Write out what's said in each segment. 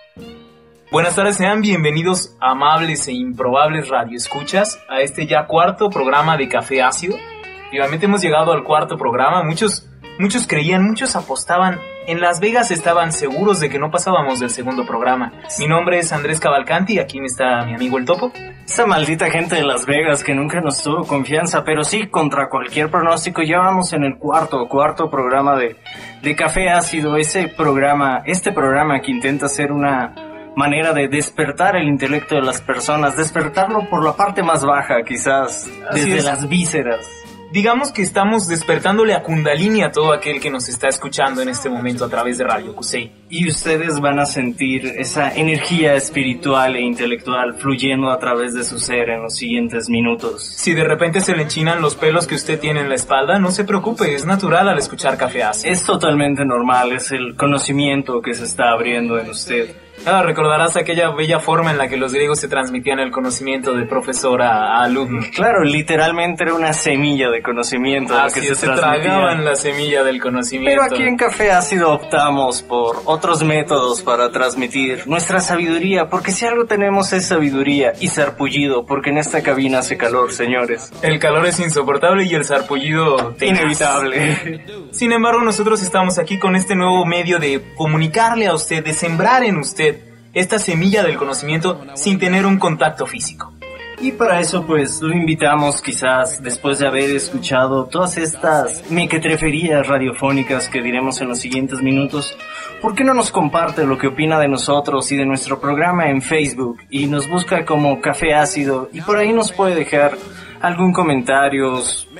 Buenas tardes, sean bienvenidos amables e improbables radioescuchas a este ya cuarto programa de Café Ácido. Finalmente hemos llegado al cuarto programa. Muchos creían, muchos apostaban. En Las Vegas estaban seguros de que no pasábamos del segundo programa. Mi nombre es Andrés Cavalcanti y aquí está mi amigo el Topo. Esa maldita gente de Las Vegas que nunca nos tuvo confianza, pero sí, contra cualquier pronóstico, ya vamos en el cuarto programa de Café Ácido. Este programa que intenta ser una manera de despertar el intelecto de las personas, despertarlo por la parte más baja, quizás, desde las vísceras. Digamos que estamos despertándole a Kundalini a todo aquel que nos está escuchando en este momento a través de Radio Kusei. Y ustedes van a sentir esa energía espiritual e intelectual fluyendo a través de su ser en los siguientes minutos. Si de repente se le enchinan los pelos que usted tiene en la espalda, no se preocupe, es natural al escuchar Café Ácido. Es totalmente normal, es el conocimiento que se está abriendo en usted. Recordarás aquella bella forma en la que los griegos se transmitían el conocimiento de profesor a alumno. Claro, literalmente era una semilla de conocimiento. Así que se tragaban la semilla del conocimiento. Pero aquí en Café Ácido optamos por otros métodos para transmitir nuestra sabiduría, porque si algo tenemos es sabiduría y sarpullido, porque en esta cabina hace calor, señores. El calor es insoportable y el sarpullido inevitable. Sin embargo, nosotros estamos aquí con este nuevo medio de comunicarle a usted, de sembrar en usted esta semilla del conocimiento sin tener un contacto físico. Y para eso pues lo invitamos, quizás después de haber escuchado todas estas mequetreferías radiofónicas que diremos en los siguientes minutos, ¿por qué no nos comparte lo que opina de nosotros y de nuestro programa en Facebook? Y nos busca como Café Ácido y por ahí nos puede dejar algún comentario,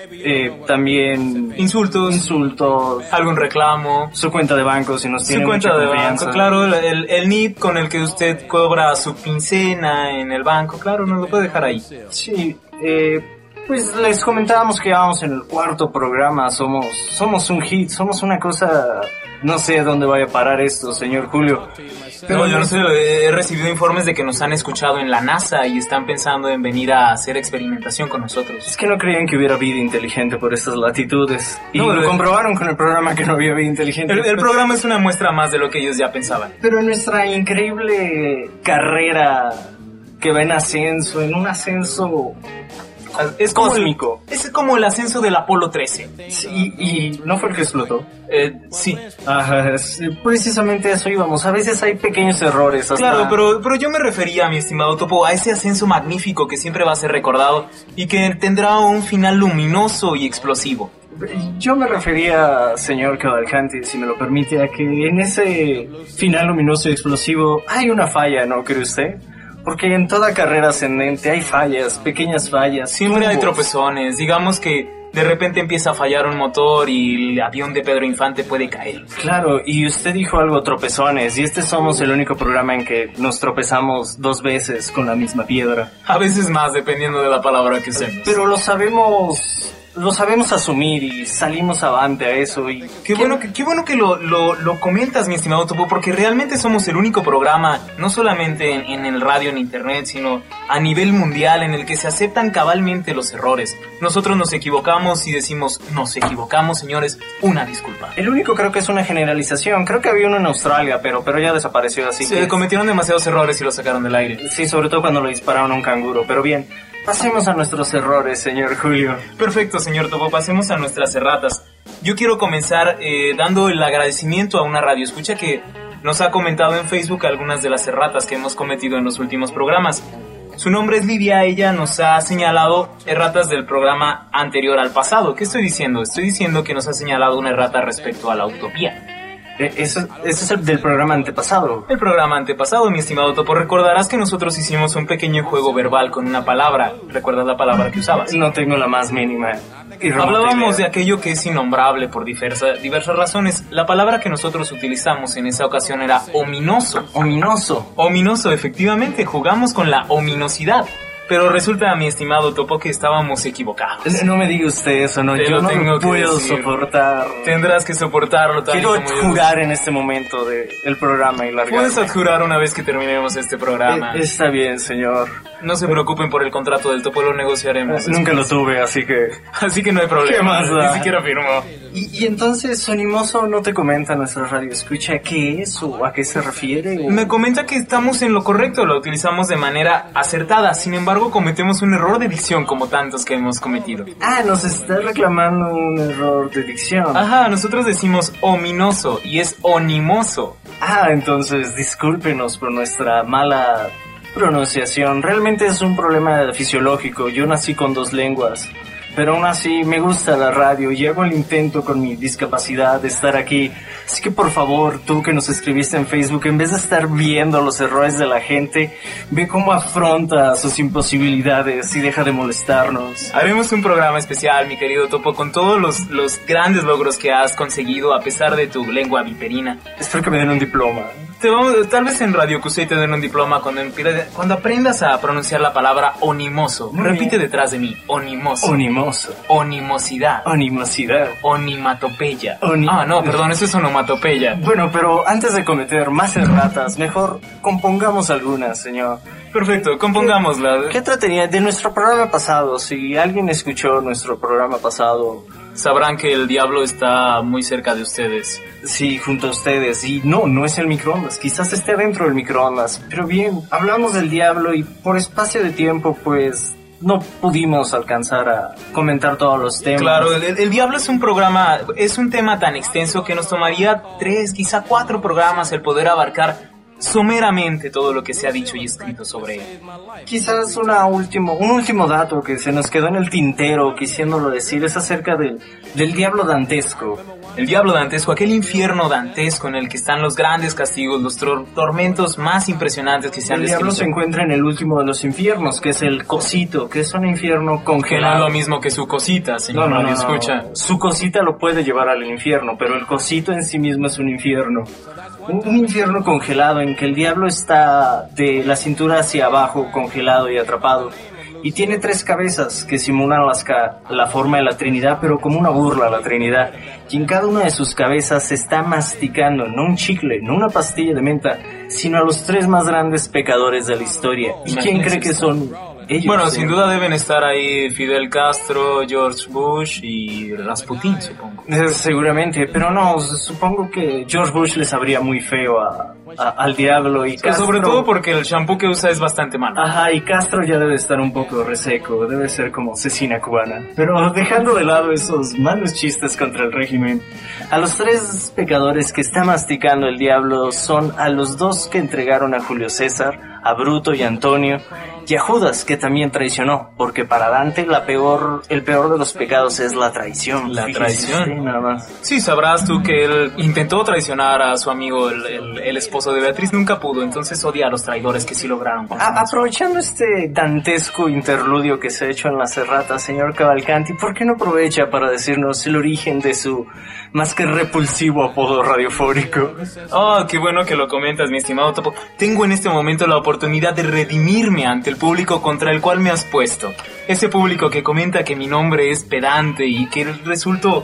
también insultos, algún reclamo, su cuenta de banco si nos tiene mucha confianza. Banco, claro, el NIP con el que usted cobra su quincena en el banco, claro, nos lo puede dejar ahí. Sí, pues les comentábamos que vamos en el cuarto programa, somos un hit, somos una cosa, no sé dónde vaya a parar esto, señor Julio. Pero yo no sé, he recibido informes de que nos han escuchado en la NASA y están pensando en venir a hacer experimentación con nosotros. Es que no creían que hubiera vida inteligente por estas latitudes. Y lo comprobaron con el programa que no había vida inteligente. El programa es una muestra más de lo que ellos ya pensaban. Pero nuestra increíble carrera que va en ascenso, en un ascenso es cósmico. Es como el ascenso del Apolo 13. Sí, y ¿no fue el que explotó? Sí. Ajá, precisamente a eso íbamos. A veces hay pequeños errores. Claro, pero yo me refería, mi estimado Topo, a ese ascenso magnífico que siempre va a ser recordado y que tendrá un final luminoso y explosivo. Yo me refería, señor Cavalcanti, si me lo permite, a que en ese final luminoso y explosivo hay una falla, ¿no cree usted? Porque en toda carrera ascendente hay fallas, pequeñas fallas. Siempre hay tropezones. Digamos que de repente empieza a fallar un motor y el avión de Pedro Infante puede caer. Claro, y usted dijo algo, tropezones, y somos el único programa en que nos tropezamos 2 veces con la misma piedra. A veces más, dependiendo de la palabra que usemos. Pero lo sabemos asumir y salimos avante a eso. Y qué bueno que lo comentas, mi estimado Topo, porque realmente somos el único programa, no solamente en el radio, en internet, sino a nivel mundial, en el que se aceptan cabalmente los errores. Nosotros nos equivocamos y decimos, nos equivocamos, señores, una disculpa. El único creo que es una generalización. Creo que había uno en Australia, pero ya desapareció, así que cometieron demasiados errores y lo sacaron del aire. Sí, sobre todo cuando lo dispararon a un canguro, pero bien. Pasemos a nuestros errores, señor Julio. Perfecto, señor Topo, pasemos a nuestras erratas. Yo quiero comenzar dando el agradecimiento a una radioescucha que nos ha comentado en Facebook algunas de las erratas que hemos cometido en los últimos programas. Su nombre es Lidia, ella nos ha señalado erratas del programa anterior al pasado. ¿Qué estoy diciendo? Estoy diciendo que nos ha señalado una errata respecto a la utopía. Ese es el del programa antepasado. El programa antepasado, mi estimado Topo. Recordarás que nosotros hicimos un pequeño juego verbal con una palabra. ¿Recuerdas la palabra que usabas? No tengo la más mínima. Hablábamos de aquello que es innombrable por diversas razones. La palabra que nosotros utilizamos en esa ocasión era ominoso. Ominoso, efectivamente. Jugamos con la ominosidad. Pero resulta, mi estimado Topo, que estábamos equivocados. No me diga usted eso, no. Yo no puedo soportar. Tendrás que soportarlo. Quiero adjurar en este momento del programa y largarme. Puedes adjurar una vez que terminemos este programa. Está bien, señor. No se preocupen por el contrato del Topo, lo negociaremos. Nunca lo tuve, así que no hay problema. ¿Qué más da? Ni siquiera firmó. Y entonces, Sonimoso no te comenta nuestra radio escucha qué es o a qué se refiere. Me comenta que estamos en lo correcto, lo utilizamos de manera acertada, sin embargo cometemos un error de dicción como tantos que hemos cometido. Ah, nos está reclamando un error de dicción. Ajá, nosotros decimos ominoso y es onimoso. Ah, entonces discúlpenos por nuestra mala pronunciación. Realmente es un problema fisiológico. Yo nací con 2 lenguas. Pero aún así me gusta la radio y hago el intento con mi discapacidad de estar aquí. Así que por favor, tú que nos escribiste en Facebook, en vez de estar viendo los errores de la gente, ve cómo afronta sus imposibilidades y deja de molestarnos. Haremos un programa especial, mi querido Topo, con todos los grandes logros que has conseguido a pesar de tu lengua viperina. Espero que me den un diploma. Tal vez en Radio Cusey te den un diploma cuando aprendas a pronunciar la palabra onimoso. Repite detrás de mí, onimoso. Onimoso. Onimosidad. Onimosidad. Onimatopeya. No, perdón, eso es onomatopeya. Bueno, pero antes de cometer más erratas, mejor compongamos algunas, señor. Perfecto, compongámosla. ¿Qué trataría de nuestro programa pasado? Si alguien escuchó nuestro programa pasado, sabrán que el diablo está muy cerca de ustedes. Sí, junto a ustedes. Y no es el microondas. Quizás esté dentro del microondas. Pero bien, hablamos del diablo y por espacio de tiempo, pues, no pudimos alcanzar a comentar todos los temas. Claro, el diablo es un tema tan extenso que nos tomaría 3, quizá 4 programas el poder abarcar someramente todo lo que se ha dicho y escrito sobre él. Quizás un último dato que se nos quedó en el tintero quisiéndolo decir es acerca del diablo dantesco. El diablo dantesco, aquel infierno dantesco en el que están los grandes castigos, los tormentos más impresionantes que se han descrito. El diablo se encuentra en el último de los infiernos, que es el cosito, que es un infierno congelado. No es lo mismo que su cosita, señor. No, escucha. Su cosita lo puede llevar al infierno, pero el cosito en sí mismo es un infierno. Un infierno congelado en que el diablo está de la cintura hacia abajo, congelado y atrapado. Y tiene 3 cabezas que simulan la forma de la Trinidad, pero como una burla a la Trinidad. Y en cada una de sus cabezas se está masticando, no un chicle, no una pastilla de menta, sino a los 3 más grandes pecadores de la historia. ¿Y quién cree que son ellos? Bueno, sin duda deben estar ahí Fidel Castro, George Bush y Rasputin, supongo. Seguramente, pero no, supongo que George Bush le sabría muy feo al diablo y Castro... Sobre todo porque el shampoo que usa es bastante malo. Ajá, y Castro ya debe estar un poco reseco, debe ser como cecina cubana. Pero dejando de lado esos malos chistes contra el régimen, a los 3 pecadores que está masticando el diablo son a los 2 que entregaron a Julio César, a Bruto y Antonio, y a Judas, que también traicionó, porque para Dante el peor de los pecados es la traición. La traición. Sí, nada más. Sí, sabrás tú que él intentó traicionar a su amigo, el esposo de Beatriz, nunca pudo, entonces odia a los traidores que sí lograron. Aprovechando este dantesco interludio que se ha hecho en las erratas, señor Cavalcanti, ¿por qué no aprovecha para decirnos el origen de su más que repulsivo apodo radiofónico? Oh, qué bueno que lo comentas, mi estimado Topo. Tengo en este momento la oportunidad de redimirme ante el público contra el cual me has puesto. Ese público que comenta que mi nombre es pedante y que resulto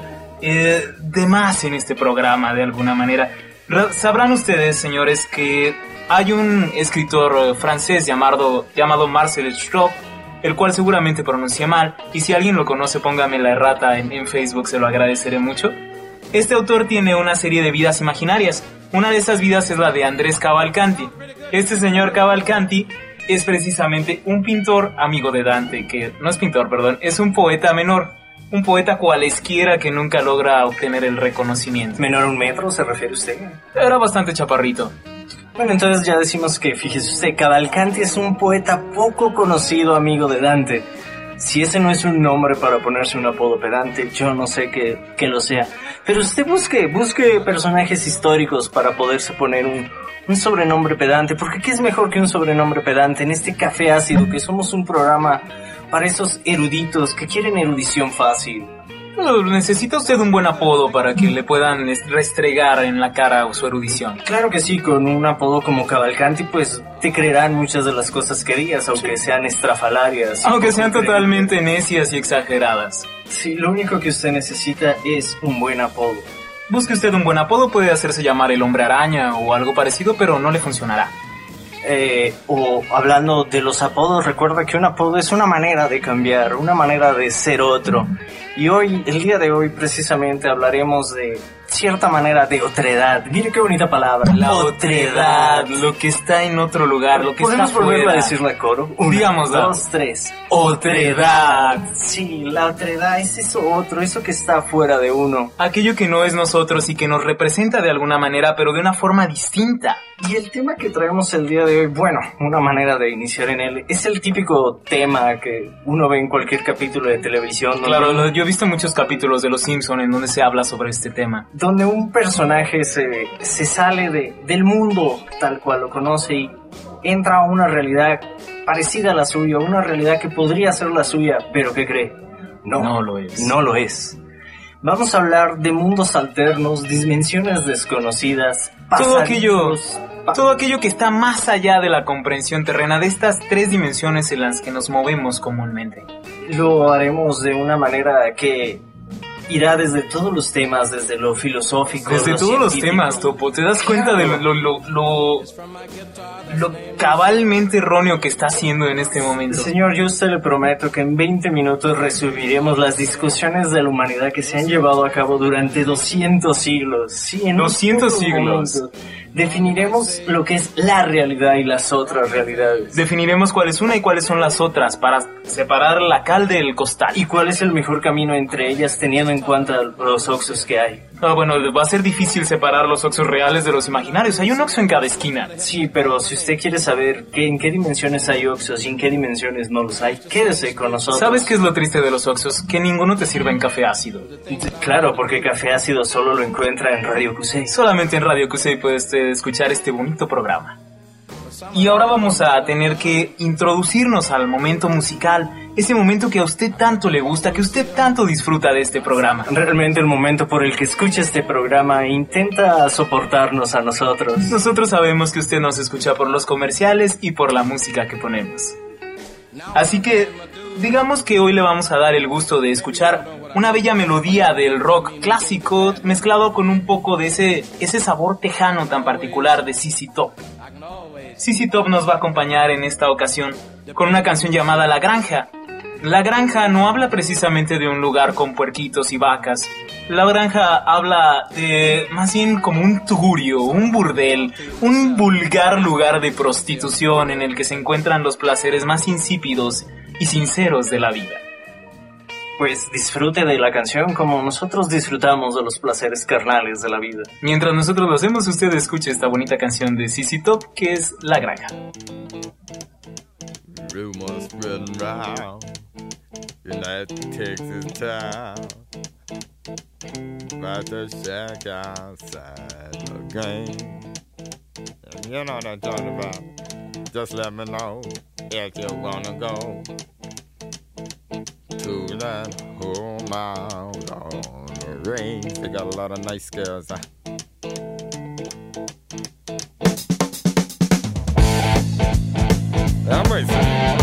de más en este programa de alguna manera. Sabrán ustedes, señores, que hay un escritor francés llamado Marcel Schropp, el cual seguramente pronuncié mal, y si alguien lo conoce, póngame la errata en Facebook, se lo agradeceré mucho. Este autor tiene una serie de vidas imaginarias. Una de esas vidas es la de Andrés Cavalcanti. Este señor Cavalcanti es precisamente un pintor amigo de Dante, que no es pintor, perdón, es un poeta menor. Un poeta cualesquiera que nunca logra obtener el reconocimiento. ¿Menor a 1 metro se refiere usted? Era bastante chaparrito. Bueno, entonces ya decimos que, fíjese usted, Cavalcanti es un poeta poco conocido amigo de Dante. Si ese no es un nombre para ponerse un apodo pedante, yo no sé que lo sea. Pero usted busque personajes históricos para poderse poner un sobrenombre pedante, porque ¿qué es mejor que un sobrenombre pedante en este café ácido, que somos un programa para esos eruditos que quieren erudición fácil? Necesita usted un buen apodo para que le puedan restregar en la cara su erudición. Claro que sí, con un apodo como Cavalcanti, pues te creerán muchas de las cosas que digas, aunque sean estrafalarias. Aunque sean totalmente necias y exageradas. Sí, lo único que usted necesita es un buen apodo. Busque usted un buen apodo, puede hacerse llamar el Hombre Araña o algo parecido, pero no le funcionará. O hablando de los apodos, recuerda que un apodo es una manera de cambiar, una manera de ser otro. Y hoy, el día de hoy, precisamente hablaremos de cierta manera de otredad. Mire qué bonita palabra. La otredad, lo que está en otro lugar, lo que está ¿Podemos volver fuera. a decirla a coro? Digámosla. 1, 2, 3. Otredad. Sí, la otredad es eso otro, eso que está fuera de uno. Aquello que no es nosotros y que nos representa de alguna manera, pero de una forma distinta. Y el tema que traemos el día de hoy, bueno, una manera de iniciar en él, es el típico tema que uno ve en cualquier capítulo de televisión. Claro, yo he visto muchos capítulos de Los Simpson en donde se habla sobre este tema. Donde un personaje se sale del mundo tal cual lo conoce y entra a una realidad parecida a la suya, una realidad que podría ser la suya, pero ¿qué cree? No lo es. No lo es. Vamos a hablar de mundos alternos, dimensiones desconocidas, todo aquello que está más allá de la comprensión terrena, de estas 3 dimensiones en las que nos movemos comúnmente. Lo haremos de una manera que irá desde todos los temas, desde lo filosófico, desde lo todos científico. los temas, Topo. ¿Te das cuenta de lo cabalmente erróneo que está haciendo en este momento? Señor, yo a usted le prometo que en 20 minutos resumiremos las discusiones de la humanidad que se han llevado a cabo durante 200 siglos. Sí, en 200 siglos. Definiremos lo que es la realidad y las otras realidades. Definiremos cuál es una y cuáles son las otras para separar la cal del costal. ¿Y cuál es el mejor camino entre ellas teniendo en cuenta los Oxxos que hay? Bueno, va a ser difícil separar los Oxxos reales de los imaginarios. Hay un Oxxo en cada esquina. Sí, pero si usted quiere saber en qué dimensiones hay Oxxos y en qué dimensiones no los hay, quédese con nosotros. ¿Sabes qué es lo triste de los Oxxos? Que ninguno te sirve en café ácido. Claro, porque café ácido solo lo encuentra en Radio Cusey. Solamente en Radio Cusey puedes escuchar este bonito programa. Y ahora vamos a tener que introducirnos al momento musical, ese momento que a usted tanto le gusta, que usted tanto disfruta de este programa. Realmente el momento por el que escucha este programa e intenta soportarnos a nosotros. Nosotros sabemos que usted nos escucha por los comerciales y por la música que ponemos. Así que, digamos que hoy le vamos a dar el gusto de escuchar una bella melodía del rock clásico mezclado con un poco de ese sabor tejano tan particular de ZZ Top. ZZ Top nos va a acompañar en esta ocasión con una canción llamada La Granja. La Granja no habla precisamente de un lugar con puerquitos y vacas. La Granja habla de más bien como un tugurio, un burdel, un vulgar lugar de prostitución en el que se encuentran los placeres más insípidos y sinceros de la vida. Pues disfrute de la canción como nosotros disfrutamos de los placeres carnales de la vida. Mientras nosotros lo hacemos, usted escuche esta bonita canción de ZZ Top que es La Granja. Rumors spreading round United Texas town about the shack outside the game. And you know what I'm talking about. Just let me know if you wanna go to that whole mile on the range. They got a lot of nice girls. I'm racing.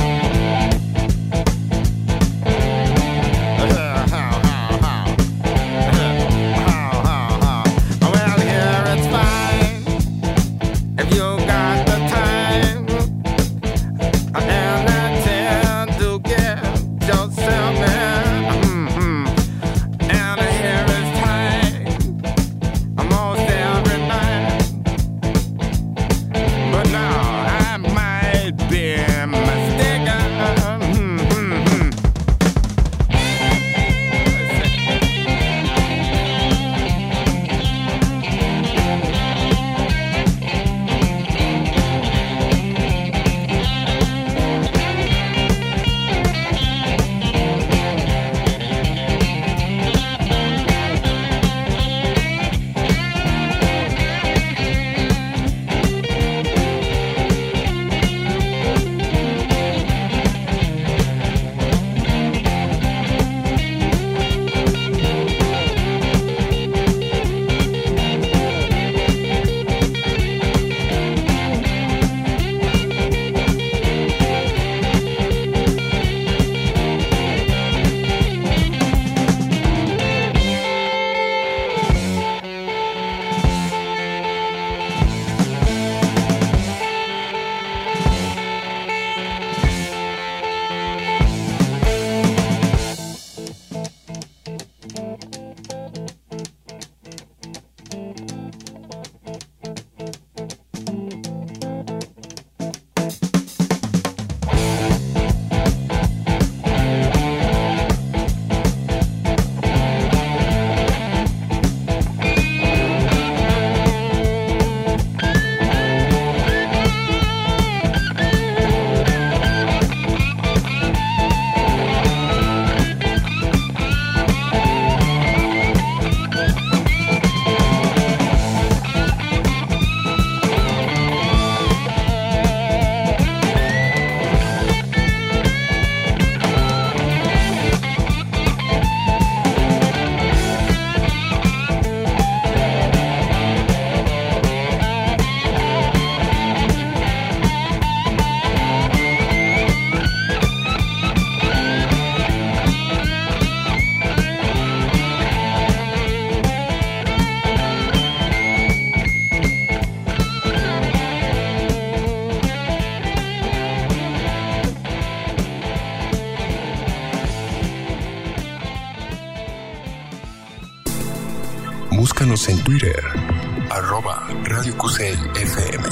Síguenos en Twitter, @Radio Cusey FM.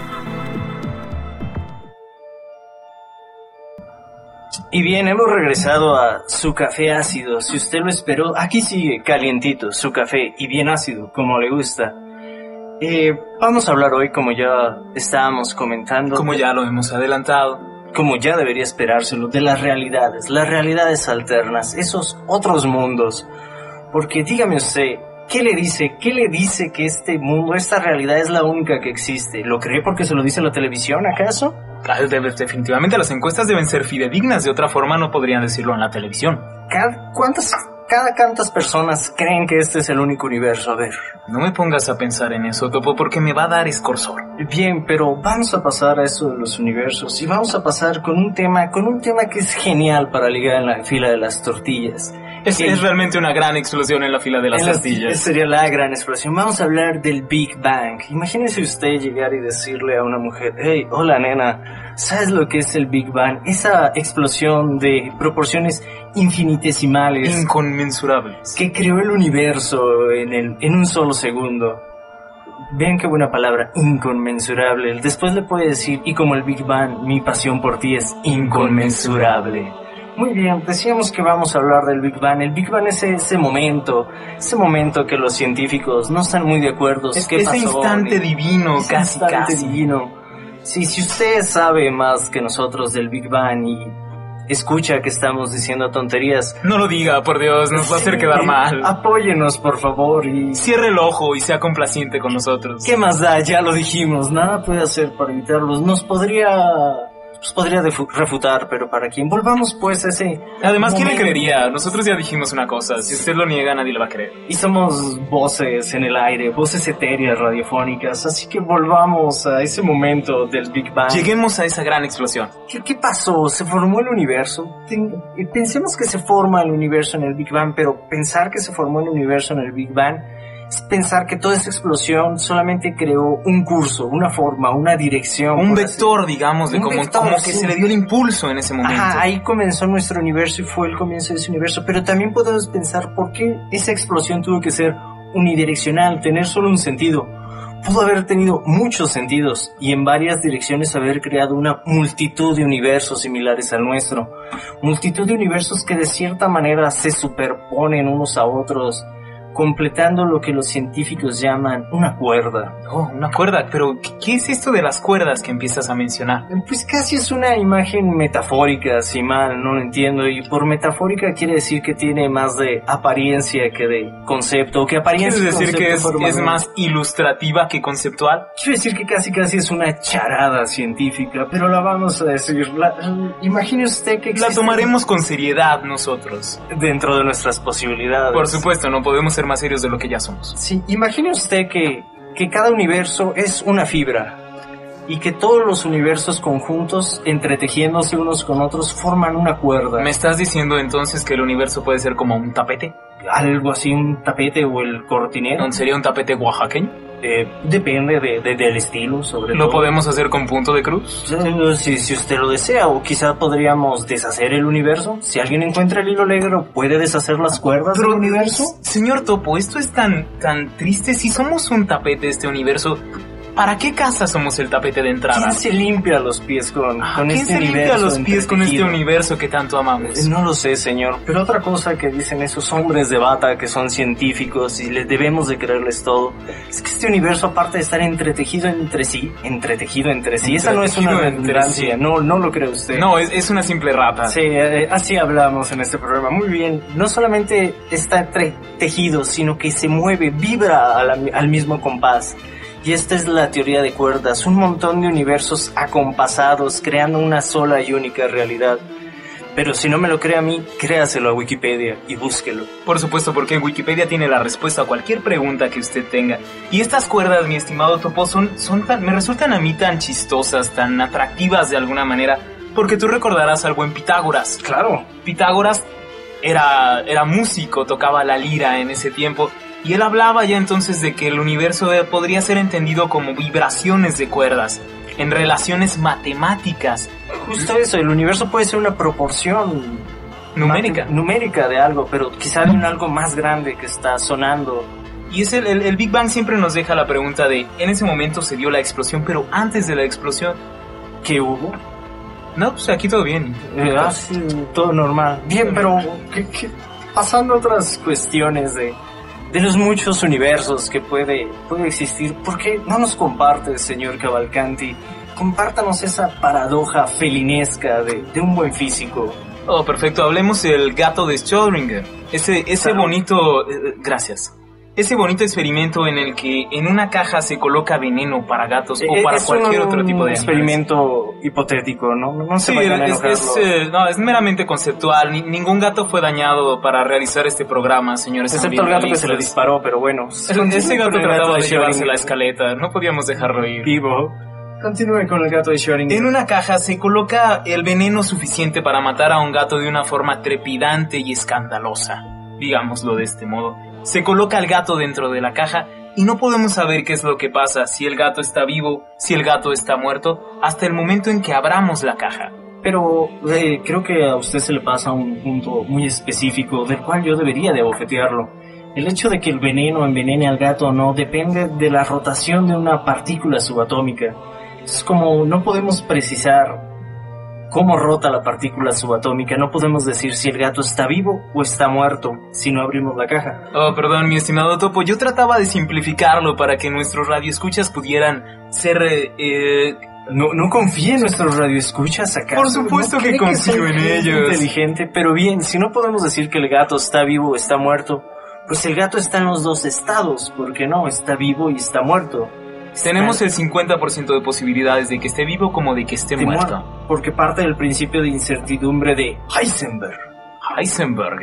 Y bien, hemos regresado a Su Café Ácido. Si usted lo esperó, aquí sigue calientito, su café, y bien ácido, como le gusta. Vamos a hablar hoy, como ya estábamos comentando, Como ya lo hemos adelantado, como ya debería esperárselo, de las realidades alternas, esos otros mundos. Porque dígame usted, ¿qué le dice que este mundo, esta realidad es la única que existe? ¿Lo cree porque se lo dice la televisión, acaso? definitivamente las encuestas deben ser fidedignas, de otra forma no podrían decirlo en la televisión. ¿Cuántas personas creen que este es el único universo? A ver. No me pongas a pensar en eso, Topo, porque me va a dar escorzor. Bien, pero vamos a pasar a eso de los universos y vamos a pasar con un tema que es genial para ligar en la fila de las tortillas. Es realmente una gran explosión en la fila de las tortillas. Sería la gran explosión. Vamos a hablar del Big Bang. Imagínese usted llegar y decirle a una mujer: hey, hola nena, ¿sabes lo que es el Big Bang? Esa explosión de proporciones infinitesimales, inconmensurables, que creó el universo en un solo segundo. Vean qué buena palabra, inconmensurable. Después le puede decir: y como el Big Bang, mi pasión por ti es inconmensurable. Muy bien, decíamos que vamos a hablar del Big Bang. El Big Bang es ese momento que los científicos no están muy de acuerdo. Ese instante divino, casi. Divino. Sí, si usted sabe más que nosotros del Big Bang y escucha que estamos diciendo tonterías, no lo diga, por Dios, nos va a hacer quedar mal. Apóyenos, por favor, y cierre el ojo y sea complaciente con nosotros. ¿Qué más da? Ya lo dijimos, nada puede hacer para evitarlos. Nos podría refutar, pero ¿para quién? Volvamos pues a ese... Además, ¿quién le creería? Nosotros ya dijimos una cosa, si usted lo niega nadie le va a creer. Y somos voces en el aire, voces etéreas radiofónicas, así que volvamos a ese momento del Big Bang. Lleguemos a esa gran explosión. ¿Qué pasó? ¿Se formó el universo? Pensemos que se forma el universo en el Big Bang, pero pensar que se formó el universo en el Big Bang es pensar que toda esa explosión solamente creó un curso, una forma, una dirección. Un vector, digamos, de como que se le dio el impulso en ese momento. Ajá, ahí comenzó nuestro universo y fue el comienzo de ese universo. Pero también podemos pensar por qué esa explosión tuvo que ser unidireccional, tener solo un sentido. Pudo haber tenido muchos sentidos y en varias direcciones haber creado una multitud de universos similares al nuestro. Multitud de universos que de cierta manera se superponen unos a otros, completando lo que los científicos llaman una cuerda. Oh, una cuerda, pero ¿qué es esto de las cuerdas que empiezas a mencionar? Pues casi es una imagen metafórica, si mal no lo entiendo, y por metafórica quiere decir que tiene más de apariencia que de concepto, que apariencia. ¿Quieres decir que es más ilustrativa que conceptual? Quiero decir que casi es una charada científica, pero la vamos a decir. Imagine usted que existe... La tomaremos con seriedad nosotros. Dentro de nuestras posibilidades. Por supuesto, no podemos ser más serios de lo que ya somos. Sí, imagine usted que cada universo es una fibra y que todos los universos conjuntos, entretejiéndose unos con otros, forman una cuerda. ¿Me estás diciendo entonces que el universo puede ser como un tapete? Algo así, un tapete o el cortinero. ¿Sería un tapete oaxaqueño? Depende del estilo, sobre todo. ¿Lo podemos hacer con punto de cruz? Si usted lo desea, o quizá podríamos deshacer el universo. Si alguien encuentra el hilo negro, ¿puede deshacer las cuerdas del universo? Señor Topo, esto es tan triste. Si somos un tapete de este universo, ¿para qué casa somos el tapete de entrada? ¿Quién se limpia los pies con este universo? ¿Quién se limpia los pies con este universo que tanto amamos? No lo sé, señor. Pero otra cosa que dicen esos hombres de bata que son científicos y les debemos de creerles todo, es que este universo, aparte de estar entretejido entre sí, esa no es una redundancia, no lo cree usted. No, es una simple rata. Sí, así hablamos en este programa. Muy bien, no solamente está entretejido, sino que se mueve, vibra al mismo compás. Y esta es la teoría de cuerdas, un montón de universos acompasados, creando una sola y única realidad. Pero si no me lo cree a mí, créaselo a Wikipedia y búsquelo. Por supuesto, porque Wikipedia tiene la respuesta a cualquier pregunta que usted tenga. Y estas cuerdas, mi estimado Topo, me resultan a mí tan chistosas, tan atractivas de alguna manera, porque tú recordarás al buen Pitágoras. Claro. Pitágoras era músico, tocaba la lira en ese tiempo. Y él hablaba ya entonces de que el universo podría ser entendido como vibraciones de cuerdas, en relaciones matemáticas. Justo eso, el universo puede ser una proporción numérica de algo, pero quizá de un algo más grande que está sonando Y es el Big Bang siempre nos deja la pregunta de, en ese momento se dio la explosión, pero antes de la explosión, ¿qué hubo? no, pues aquí todo bien. Sí, todo normal. Bien, pero pasando a otras cuestiones de los muchos universos que puede existir, ¿por qué no nos comparte, señor Cavalcanti? Compártanos esa paradoja felinesca de un buen físico. Oh, perfecto, hablemos del gato de Schrödinger. Ese bonito... gracias. Ese bonito experimento en el que en una caja se coloca veneno para gatos o para cualquier otro tipo de animales. Es un experimento hipotético, ¿no? No se vayan a enojarlo. Es meramente conceptual. Ningún gato fue dañado para realizar este programa, señores. Excepto el gato que se le disparó, pero bueno. Ese gato trataba de llevarse la escaleta. No podíamos dejarlo ir. Vivo. Continúe con el gato de Schrödinger. En una caja se coloca el veneno suficiente para matar a un gato de una forma trepidante y escandalosa. Digámoslo de este modo. Se coloca al gato dentro de la caja y no podemos saber qué es lo que pasa, si el gato está vivo, si el gato está muerto, hasta el momento en que abramos la caja. Pero creo que a usted se le pasa un punto muy específico del cual yo debería de abofetearlo. El hecho de que el veneno envenene al gato o no depende de la rotación de una partícula subatómica. Es como no podemos precisar cómo rota la partícula subatómica, no podemos decir si el gato está vivo o está muerto si no abrimos la caja. Oh, perdón, mi estimado Topo, yo trataba de simplificarlo para que nuestros radioescuchas pudieran ser... No confíe en nuestros radioescuchas acá. Por supuesto que confío en ellos. Inteligente, pero bien, si no podemos decir que el gato está vivo o está muerto, pues el gato está en los dos estados, porque no, está vivo y está muerto. Tenemos el 50% de posibilidades de que esté vivo como de que esté muerto. Porque parte del principio de incertidumbre de Heisenberg. Heisenberg.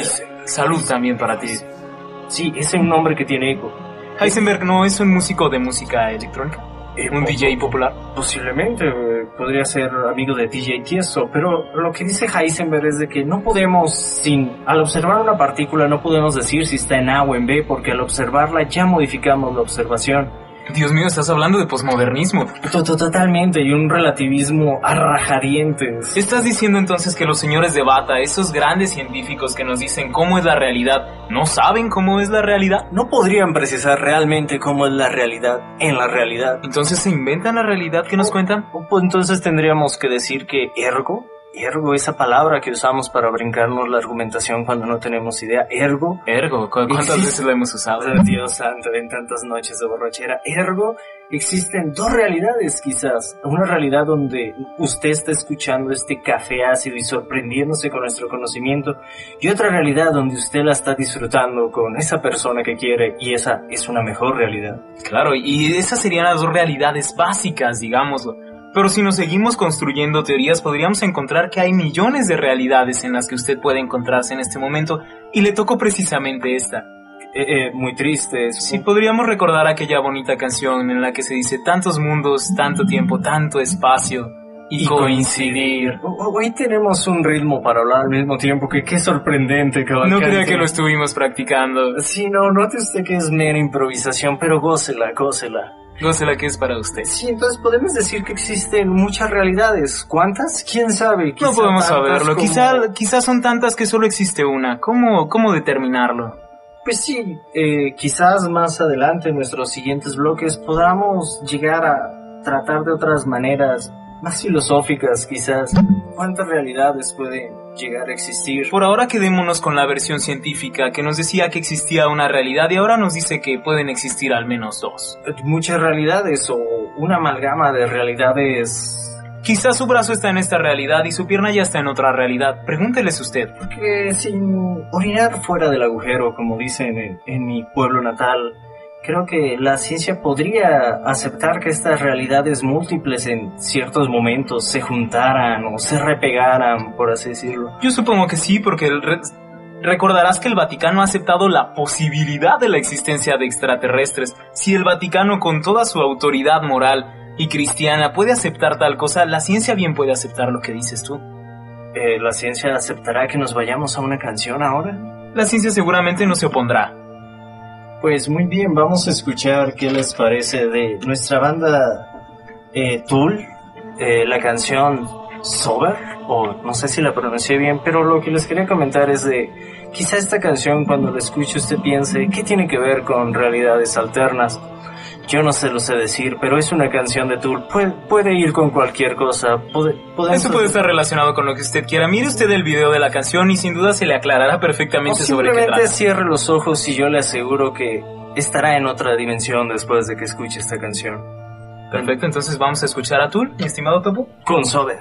Salud también para ti. Sí, es un nombre que tiene eco. Heisenberg no es un músico de música electrónica. Un DJ popular. Posiblemente, podría ser amigo de DJ Tiesto, pero lo que dice Heisenberg es de que no podemos, al observar una partícula no podemos decir si está en A o en B, porque al observarla ya modificamos la observación. Dios mío, estás hablando de posmodernismo. Totalmente, y un relativismo a rajadientes. ¿Estás diciendo entonces que los señores de bata, esos grandes científicos que nos dicen cómo es la realidad, no saben cómo es la realidad? No podrían precisar realmente cómo es la realidad en la realidad. ¿Entonces se inventan la realidad que nos cuentan? Pues entonces tendríamos que decir que ergo, esa palabra que usamos para brincarnos la argumentación cuando no tenemos idea, ergo, ¿cuántas veces la hemos usado? Dios santo, en tantas noches de borrachera. Ergo, existen dos realidades quizás. Una realidad donde usted está escuchando este café ácido y sorprendiéndose con nuestro conocimiento, y otra realidad donde usted la está disfrutando con esa persona que quiere, y esa es una mejor realidad. Claro, y esas serían las dos realidades básicas, digámoslo. Pero si nos seguimos construyendo teorías, podríamos encontrar que hay millones de realidades en las que usted puede encontrarse en este momento, y le tocó precisamente esta. Muy triste. Sí, podríamos recordar aquella bonita canción en la que se dice tantos mundos, tanto tiempo, tanto espacio, y coincidir. Hoy tenemos un ritmo para hablar al mismo tiempo, que qué sorprendente, Cavalcanti. No crea que lo estuvimos practicando. Sí, no, note usted que es mera improvisación, pero gócela. Gócela, que es para usted. Sí, entonces podemos decir que existen muchas realidades. ¿Cuántas? ¿Quién sabe? No podemos saberlo. Quizás son tantas que solo existe una. ¿Cómo determinarlo? Pues sí, quizás más adelante en nuestros siguientes bloques podamos llegar a tratar de otras maneras más filosóficas, quizás. ¿Cuántas realidades pueden llegar a existir? Por ahora quedémonos con la versión científica que nos decía que existía una realidad y ahora nos dice que pueden existir al menos dos. Muchas realidades o una amalgama de realidades. Quizás su brazo está en esta realidad y su pierna ya está en otra realidad. Pregúnteles usted. Porque sin orinar fuera del agujero, como dicen en mi pueblo natal, creo que la ciencia podría aceptar que estas realidades múltiples en ciertos momentos se juntaran o se repegaran, por así decirlo. Yo supongo que sí, porque recordarás que el Vaticano ha aceptado la posibilidad de la existencia de extraterrestres. Si el Vaticano, con toda su autoridad moral y cristiana, puede aceptar tal cosa, la ciencia bien puede aceptar lo que dices tú. ¿La ciencia aceptará que nos vayamos a una canción ahora? La ciencia seguramente no se opondrá. Pues muy bien, vamos a escuchar qué les parece de nuestra banda Tool, la canción Sober, o no sé si la pronuncié bien, pero lo que les quería comentar es de Quizá esta canción, cuando la escuche, usted piense, ¿qué tiene que ver con realidades alternas? Yo no se lo sé decir, pero es una canción de Tool. Puede ir con cualquier cosa. Eso puede estar relacionado con lo que usted quiera. Mire usted el video de la canción y sin duda se le aclarará perfectamente sobre qué trata. Simplemente cierre los ojos y yo le aseguro que estará en otra dimensión después de que escuche esta canción. Perfecto, entonces vamos a escuchar a Tool, mi estimado Topo. Con Sober.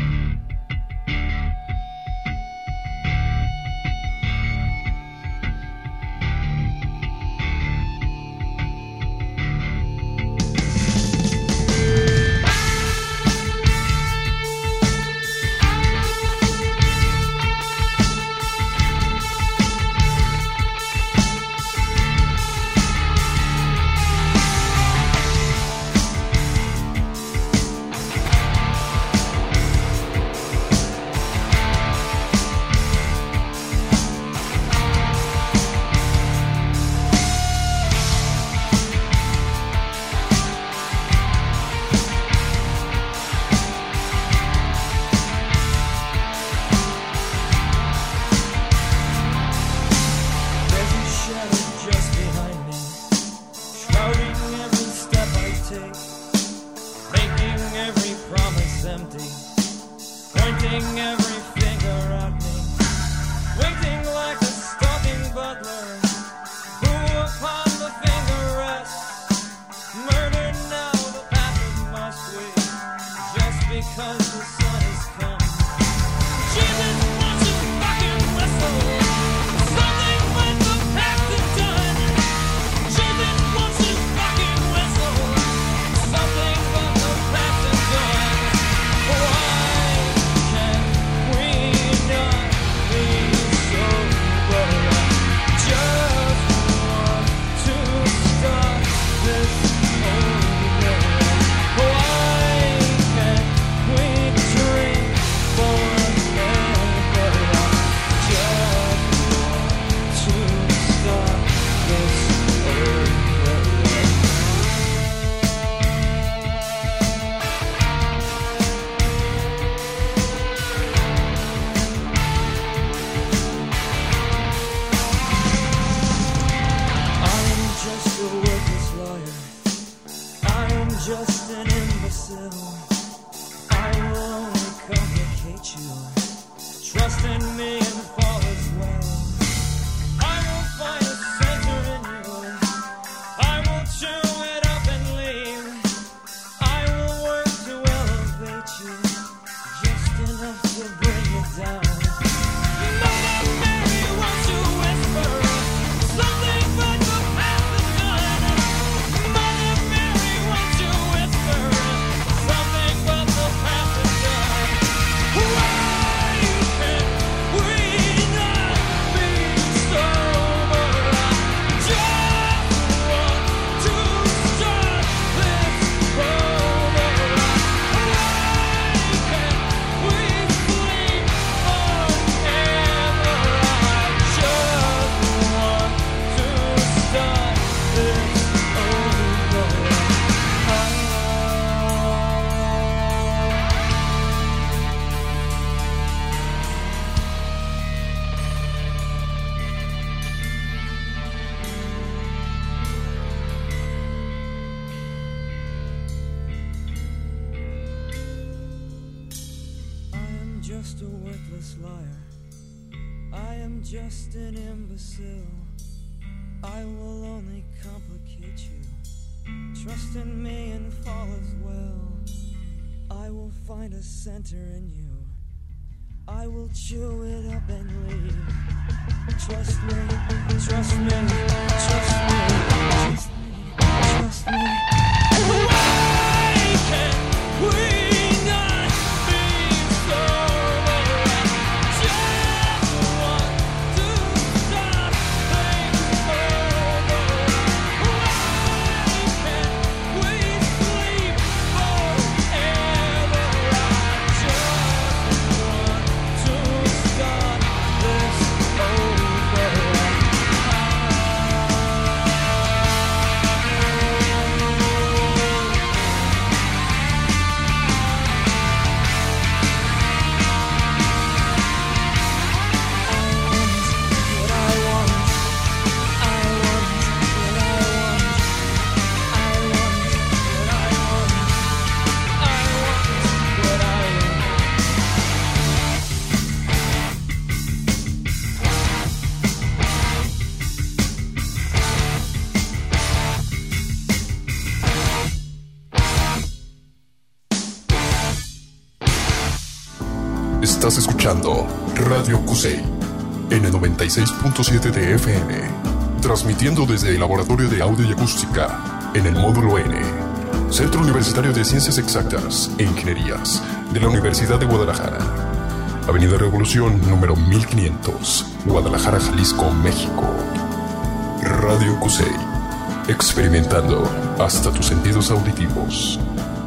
just a worthless liar. I am just an imbecile. I will only complicate you. Trust in me and fall as well. I will find a center in you. I will chew it up and leave. Trust me, trust me, trust me, trust me, trust me. Why can't we? Estás escuchando Radio Kusei en el 96.7 de FM, transmitiendo desde el Laboratorio de Audio y Acústica en el Módulo N, Centro Universitario de Ciencias Exactas e Ingenierías de la Universidad de Guadalajara. Avenida Revolución número 1500, Guadalajara, Jalisco, México. Radio Kusei, experimentando hasta tus sentidos auditivos.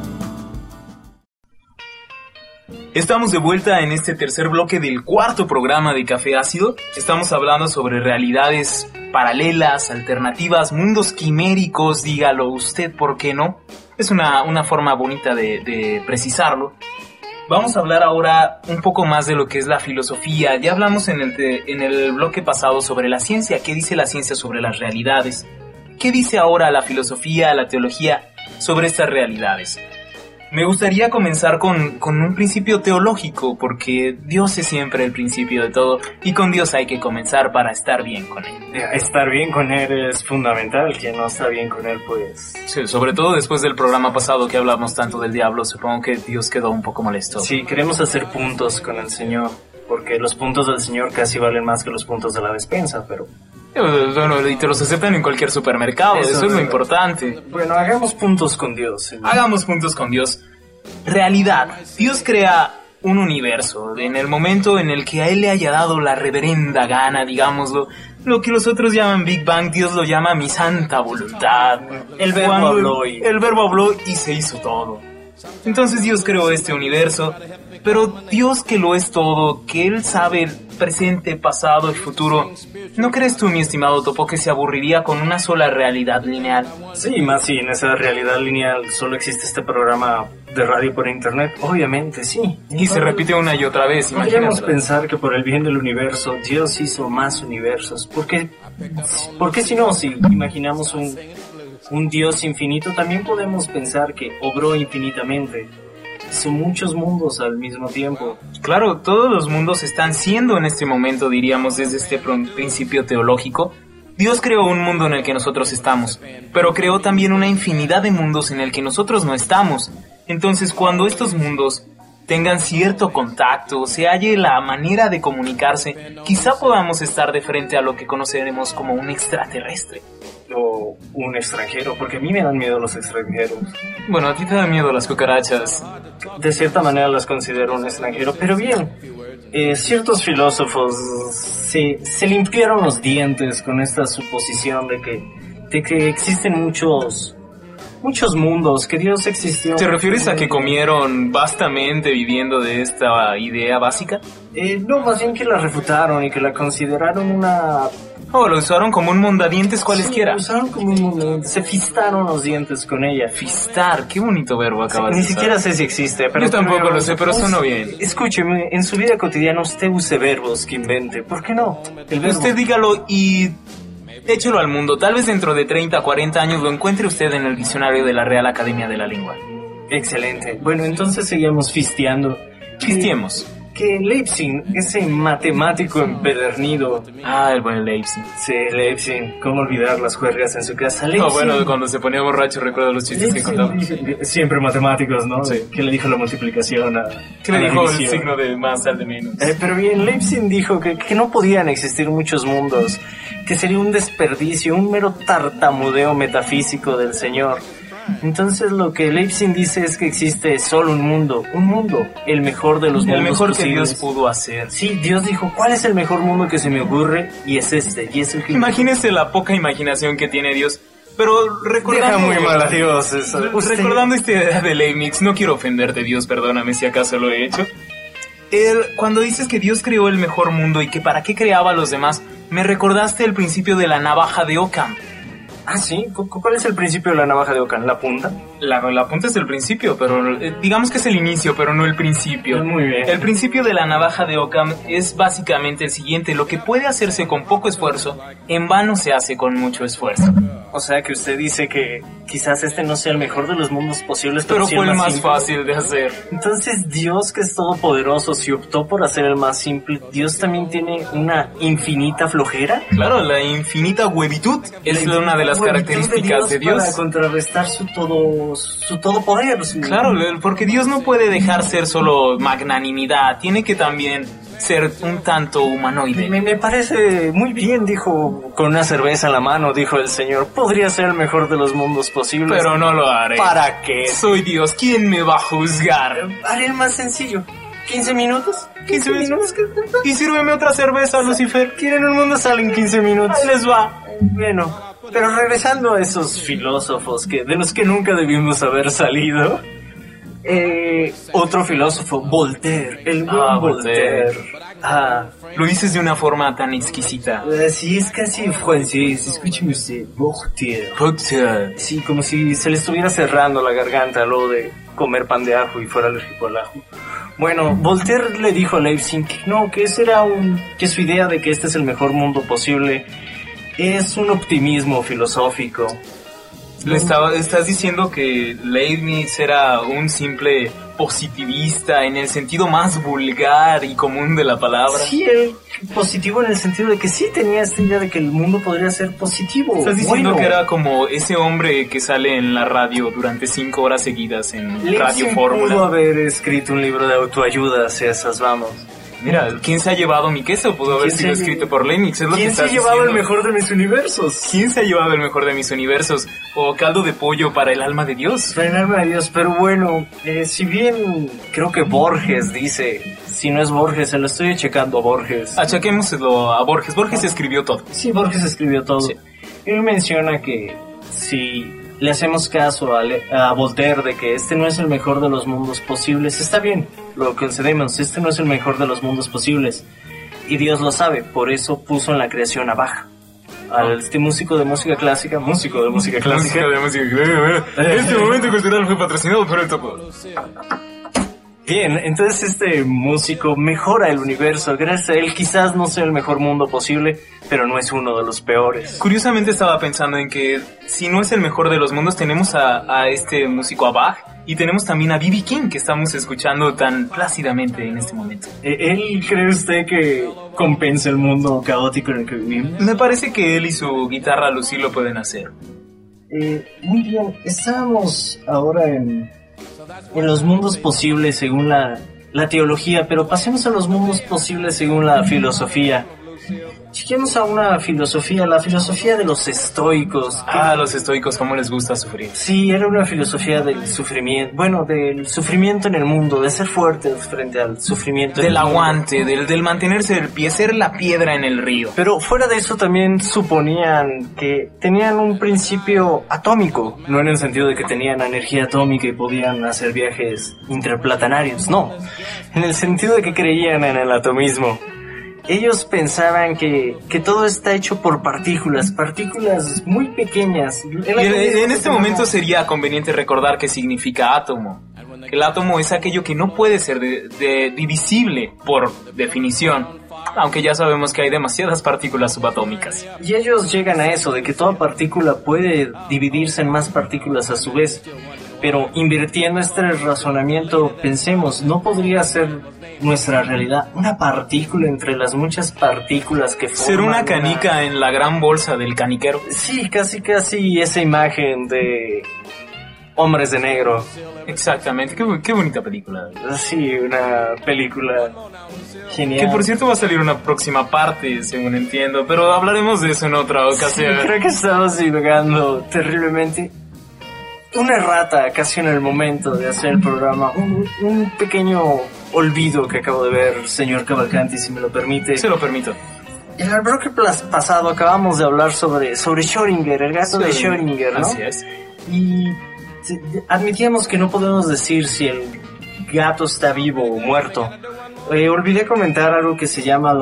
Estamos de vuelta en este tercer bloque del cuarto programa de Café Ácido. Estamos hablando sobre realidades paralelas, alternativas, mundos quiméricos, dígalo usted, ¿por qué no? Es una forma bonita de precisarlo. Vamos a hablar ahora un poco más de lo que es la filosofía. Ya hablamos en el bloque pasado sobre la ciencia. ¿Qué dice la ciencia sobre las realidades? ¿Qué dice ahora la filosofía, la teología sobre estas realidades? Me gustaría comenzar con un principio teológico, porque Dios es siempre el principio de todo, y con Dios hay que comenzar para estar bien con Él. Estar bien con Él es fundamental. Quien no está bien con Él, pues... Sí, sobre todo después del programa pasado que hablamos tanto del diablo, supongo que Dios quedó un poco molesto. Sí, queremos hacer puntos con el Señor, porque los puntos del Señor casi valen más que los puntos de la despensa, pero... Bueno, y te los aceptan en cualquier supermercado, eso es lo importante. Bueno, hagamos puntos con Dios. Hagamos puntos con Dios. Realidad. Dios crea un universo en el momento en el que a Él le haya dado la reverenda gana, digámoslo. Lo que los otros llaman Big Bang, Dios lo llama mi santa voluntad. El verbo habló y se hizo todo. Entonces Dios creó este universo, pero Dios que lo es todo, que Él sabe el presente, pasado y futuro, ¿no crees tú, mi estimado Topo, que se aburriría con una sola realidad lineal? Sí, más si en esa realidad lineal solo existe este programa de radio por internet, obviamente sí. Y se repite una y otra vez, imagínate. Podríamos pensar que por el bien del universo, Dios hizo más universos. ¿Por qué si no, si imaginamos un Dios infinito, también podemos pensar que obró infinitamente? Son muchos mundos al mismo tiempo. Claro, todos los mundos están siendo en este momento, diríamos, desde este principio teológico. Dios creó un mundo en el que nosotros estamos, pero creó también una infinidad de mundos en el que nosotros no estamos. Entonces, cuando estos mundos tengan cierto contacto, se halle la manera de comunicarse, quizá podamos estar de frente a lo que conoceremos como un extraterrestre. O un extranjero, porque a mí me dan miedo los extranjeros. Bueno, a ti te dan miedo las cucarachas. De cierta manera las considero un extranjero, pero bien, ciertos filósofos se limpiaron los dientes con esta suposición de que existen muchos mundos, que Dios existió. ¿Te refieres a que comieron vastamente viviendo de esta idea básica? No, más bien que la refutaron y que la consideraron una... Lo usaron como un mondadientes cualesquiera. Sí, usaron como un mondadientes, se fistaron los dientes con ella. Fistar, qué bonito verbo acabas de usar. Ni siquiera sé si existe, pero... Yo tampoco lo sé, pero sonó bien. Escúcheme, en su vida cotidiana usted use verbos que invente, ¿por qué no? Usted dígalo y... échelo al mundo, tal vez dentro de 30, 40 años lo encuentre usted en el diccionario de la Real Academia de la Lengua. Excelente. Bueno, entonces seguimos fisteando. Fistiemos. Que Leibniz, ese matemático empedernido... el buen Leibniz. Sí, Leibniz. ¿Cómo olvidar las juergas en su casa? Bueno, cuando se ponía borracho recuerdo los chistes que contaba. Siempre matemáticos, ¿no? Sí. ¿Qué le dijo la multiplicación a... ¿Qué le dijo el signo de más al de menos? Pero bien, Leibniz dijo que no podían existir muchos mundos, que sería un desperdicio, un mero tartamudeo metafísico del Señor. Entonces lo que Leibniz dice es que existe solo un mundo, el mejor de los mundos el mejor posibles. Que Dios pudo hacer. Sí, Dios dijo, ¿cuál es el mejor mundo que se me ocurre? Y es este, y es el que... Imagínese la poca imaginación que tiene Dios. Pero recordando... Deja muy mal a Dios eso. Recordando esta idea de Leibniz, no quiero ofenderte, Dios, perdóname si acaso lo he hecho. Cuando dices que Dios creó el mejor mundo y que para qué creaba a los demás, me recordaste el principio de la navaja de Occam. Ah, ¿sí? ¿Cuál es el principio de la navaja de Occam? ¿La punta? La punta es el principio, pero digamos que es el inicio, pero no el principio. Muy bien. El principio de la navaja de Occam es básicamente el siguiente: lo que puede hacerse con poco esfuerzo, en vano se hace con mucho esfuerzo. O sea que usted dice que quizás este no sea el mejor de los mundos posibles, Pero sí fue el más simple. fácil de hacer. Entonces Dios, que es todopoderoso, si optó por hacer el más simple, ¿Dios también tiene una infinita flojera? Claro, la infinita huevitud es una de las características de Dios. Para contrarrestar su todopoder. Claro, porque Dios no puede dejar ser solo magnanimidad, tiene que también ser un tanto humanoide. Me parece muy bien, dijo, con una cerveza en la mano, dijo el señor. Podría ser el mejor de los mundos posibles. Pero no lo haré. ¿Para qué? Soy Dios, ¿quién me va a juzgar? Haré el más sencillo. ¿15 minutos? 15 minutos. Y sírveme otra cerveza, Lucifer. ¿Quieren un mundo sale en 15 minutos? Ahí les va. Bueno, pero regresando a esos filósofos de los que nunca debimos haber salido. Otro filósofo, Voltaire, el buen Voltaire. Lo dices de una forma tan exquisita. Sí, es casi francés, escúcheme usted, Voltaire. Voltaire. Sí, como si se le estuviera cerrando la garganta luego de comer pan de ajo y fuera alérgico al ajo. Bueno, Voltaire le dijo a Leibniz que su idea de que este es el mejor mundo posible es un optimismo filosófico. Estás diciendo que Leibniz era un simple positivista en el sentido más vulgar y común de la palabra. Sí, positivo en el sentido de que sí tenía esta idea de que el mundo podría ser positivo. Estás diciendo que era como ese hombre que sale en la radio durante 5 horas seguidas en Radio Fórmula. Pudo haber escrito un libro de autoayuda hacia esas, vamos. Mira, ¿quién se ha llevado mi queso? Pudo haber sido escrito por Leibniz. ¿Quién se ha llevado el mejor de mis universos? ¿Quién se ha llevado el mejor de mis universos? O caldo de pollo para el alma de Dios. Para el alma de Dios, pero bueno, si bien creo que Borges dice, si no es Borges, se lo estoy checando a Borges. Achaquémoslo a Borges. Borges escribió todo. Sí, Borges escribió todo. Sí. Él menciona que si le hacemos caso a Voltaire de que este no es el mejor de los mundos posibles, está bien, lo concedemos, este no es el mejor de los mundos posibles. Y Dios lo sabe, por eso puso en la creación a Bach, este músico de música clásica. Este momento cultural fue patrocinado por el Topo. Bien, entonces este músico mejora el universo. Gracias a él quizás no sea el mejor mundo posible, pero no es uno de los peores. Curiosamente estaba pensando en que si no es el mejor de los mundos, tenemos a este músico, a Bach, y tenemos también a B.B. King, que estamos escuchando tan plácidamente en este momento. ¿Él cree usted que compensa el mundo caótico en el que vivimos? Me parece que él y su guitarra Lucy lo pueden hacer. Muy bien, estábamos ahora en los mundos posibles según la teología, pero pasemos a los mundos posibles según la filosofía. Chequemos a una filosofía, la filosofía de los estoicos. Los estoicos, ¿cómo les gusta sufrir? Sí, era una filosofía del sufrimiento, del sufrimiento en el mundo, de ser fuertes frente al sufrimiento. Del aguante, del mantenerse del pie, ser la piedra en el río. Pero fuera de eso también suponían que tenían un principio atómico, no en el sentido de que tenían energía atómica y podían hacer viajes interplanetarios, no, en el sentido de que creían en el atomismo. Ellos pensaban que todo está hecho por partículas muy pequeñas. En este momento sería conveniente recordar qué significa átomo. El átomo es aquello que no puede ser divisible por definición, aunque ya sabemos que hay demasiadas partículas subatómicas. Y ellos llegan a eso, de que toda partícula puede dividirse en más partículas a su vez. Pero invirtiendo este razonamiento, pensemos, ¿no podría ser nuestra realidad una partícula entre las muchas partículas que forman? Ser una canica en la gran bolsa del caniquero. Sí, casi esa imagen de Hombres de Negro. Exactamente, qué bonita película. Sí, una película genial. Que por cierto va a salir una próxima parte, según entiendo, pero hablaremos de eso en otra ocasión. Sí, creo que estamos divagando terriblemente. Una errata casi en el momento de hacer el programa, un pequeño olvido que acabo de ver, señor Cavalcanti, si me lo permite. Se lo permito. En el bloque pasado acabamos de hablar sobre Schrödinger, el gato de Schrödinger, ¿no? Así es. Y admitíamos que no podemos decir si el gato está vivo o muerto. Olvidé comentar algo que se llama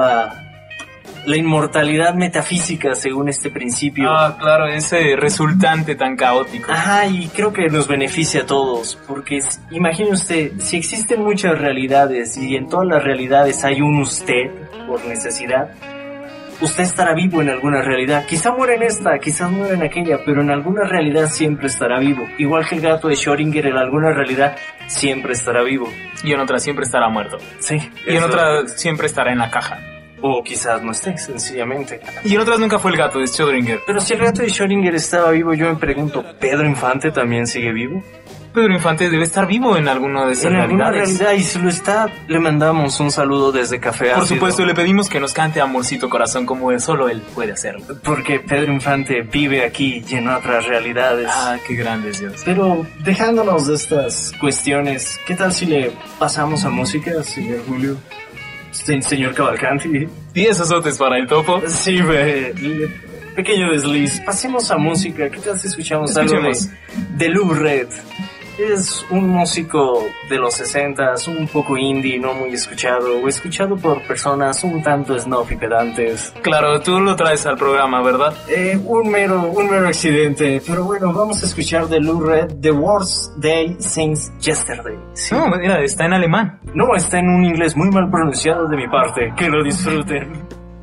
la inmortalidad metafísica, según este principio. Claro, ese resultante tan caótico. Ajá, y creo que nos beneficia a todos, porque imagine usted, si existen muchas realidades y en todas las realidades hay un usted por necesidad, usted estará vivo en alguna realidad. Quizá muera en esta, quizás muera en aquella, pero en alguna realidad siempre estará vivo. Igual que el gato de Schrödinger, en alguna realidad siempre estará vivo. Y en otra siempre estará muerto. Sí. Y en otra siempre estará en la caja. O quizás no esté, sencillamente. Y en otras nunca fue el gato de Schrödinger. Pero si el gato de Schrödinger estaba vivo, yo me pregunto, ¿Pedro Infante también sigue vivo? Pedro Infante debe estar vivo en alguna de esas En alguna realidades. realidad, y si lo está, le mandamos un saludo desde Café Por Ácido. supuesto, le pedimos que nos cante Amorcito Corazón como solo él puede hacerlo. Porque Pedro Infante vive aquí y en otras realidades. Ah, qué grande es Dios. Pero dejándonos de estas cuestiones, ¿qué tal si le pasamos a música, señor Julio? Señor Cavalcanti. 10 azotes para el topo. Sí, pequeño desliz. Pasemos a música. ¿Qué tal si escuchamos algo de Lou Reed? Es un músico de los 60s, un poco indie, no muy escuchado, o escuchado por personas un tanto snob y pedantes. Claro, tú lo traes al programa, ¿verdad? Un mero accidente. Pero bueno, vamos a escuchar de Lou Reed, The Worst Day Since Yesterday. Sí. No, mira, está en alemán. No, está en un inglés muy mal pronunciado de mi parte. Que lo disfruten.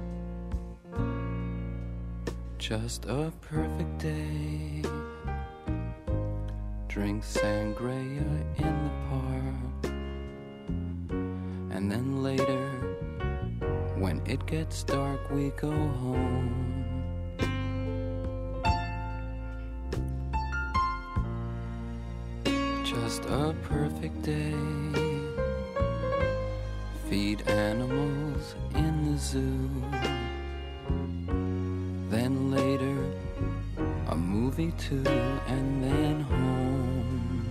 Just a perfect day. Drink sangria in the park. And then later, when it gets dark, we go home. Just a perfect day. Feed animals in the zoo. Then later, a movie too, and then home.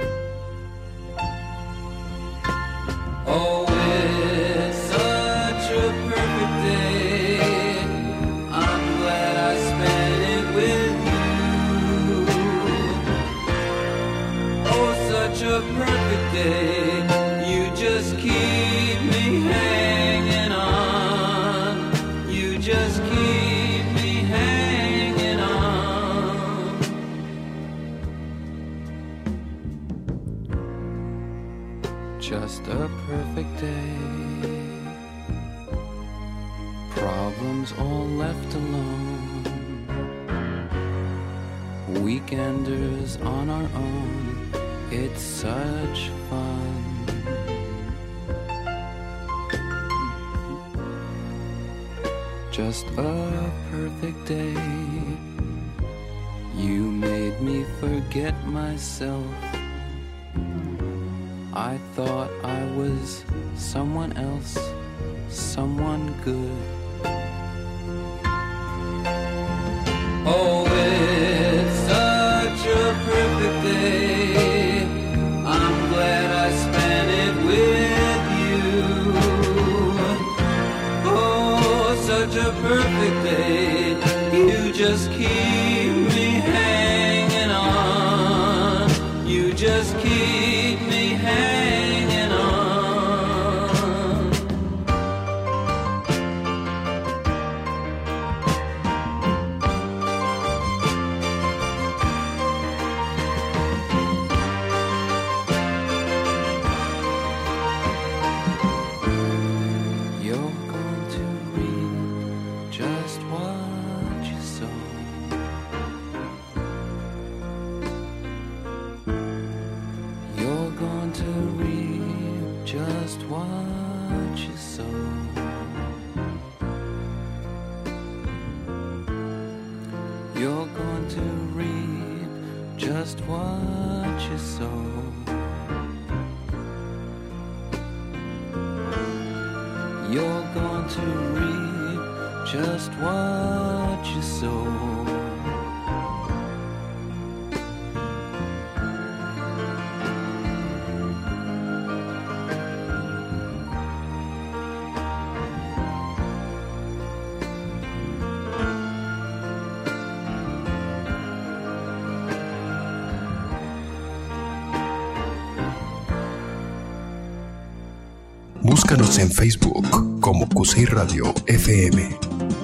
Oh, it's such a perfect day. I'm glad I spent it with you. Oh, such a perfect day. You just keep me hanging on. You just keep me hanging on. Just a perfect day. Problems all left alone. Weekenders on our own. It's such fun. Just a perfect day. You made me forget myself. I thought I was someone else, someone good. Oh, it's such a perfect day. I'm glad I spent it with you. Oh, such a perfect day. You just keep me hanging on. You just keep me hanging on. You're going to reap just what you sow. You're going to reap just what you sow. You're going to reap just what you sow. You're going to reap just what you sow. Búscanos en Facebook como Cusey Radio FM.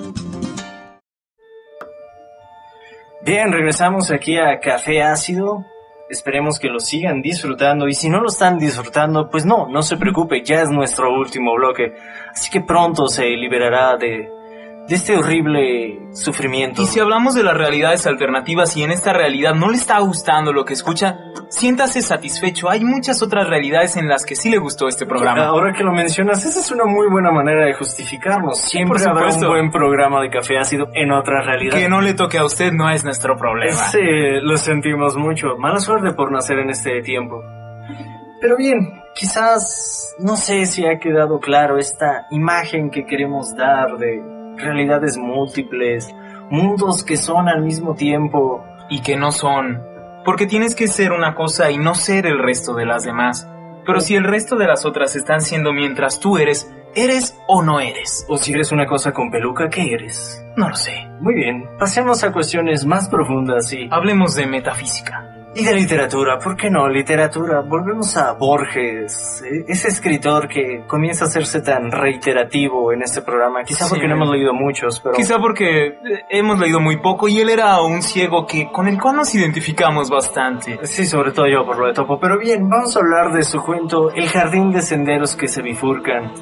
Bien, regresamos aquí a Café Ácido. Esperemos que lo sigan disfrutando. Y si no lo están disfrutando, pues no se preocupe, ya es nuestro último bloque. Así que pronto se liberará de este horrible sufrimiento. Y si hablamos de las realidades alternativas y en esta realidad no le está gustando lo que escucha, siéntase satisfecho. Hay muchas otras realidades en las que sí le gustó este programa. Ahora que lo mencionas, esa es una muy buena manera de justificarnos. Siempre habrá un buen programa de Café Ácido en otra realidad. Que no le toque a usted no es nuestro problema. Sí, lo sentimos mucho. Mala suerte por nacer en este tiempo. Pero bien, quizás no sé si ha quedado claro esta imagen que queremos dar de realidades múltiples, mundos que son al mismo tiempo y que no son, porque tienes que ser una cosa y no ser el resto de las demás. Pero si el resto de las otras están siendo mientras tú eres o no eres. O si eres una cosa con peluca, ¿qué eres? No lo sé. Muy bien, pasemos a cuestiones más profundas y hablemos de metafísica. Y de literatura, ¿por qué no? Literatura, volvemos a Borges, ese escritor que comienza a hacerse tan reiterativo en este programa, quizá porque no hemos leído muchos, pero... Quizá porque hemos leído muy poco y él era un ciego con el cual nos identificamos bastante. Sí, sobre todo yo por lo de Topo, pero bien, vamos a hablar de su cuento El jardín de senderos que se bifurcan.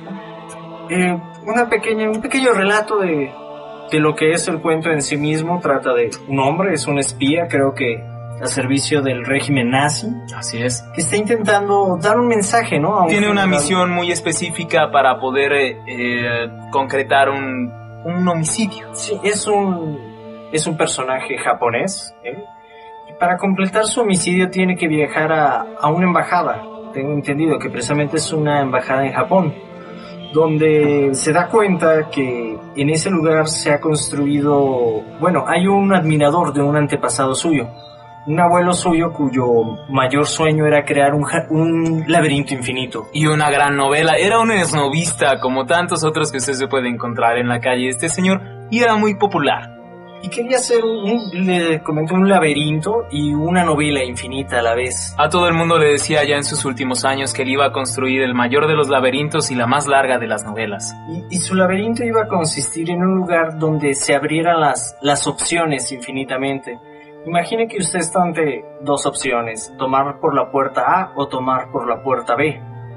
Un pequeño relato de lo que es el cuento en sí mismo. Trata de un hombre, es un espía, creo que a servicio del régimen nazi. Así es. Que está intentando dar un mensaje, ¿no? Tiene una misión muy específica para poder concretar un homicidio. Sí, es un personaje japonés, y para completar su homicidio tiene que viajar a una embajada. Tengo entendido que precisamente es una embajada en Japón, donde se da cuenta que en ese lugar se ha construido... Bueno, hay un admirador de un antepasado suyo, un abuelo suyo cuyo mayor sueño era crear un laberinto infinito. Y una gran novela. Era un esnovista como tantos otros que usted se puede encontrar en la calle, este señor, y era muy popular. Y quería hacer le comentó, un laberinto y una novela infinita a la vez. A todo el mundo le decía ya en sus últimos años que él iba a construir el mayor de los laberintos y la más larga de las novelas. Y su laberinto iba a consistir en un lugar donde se abrieran las opciones infinitamente. Imagine que usted está ante dos opciones, tomar por la puerta A o tomar por la puerta B.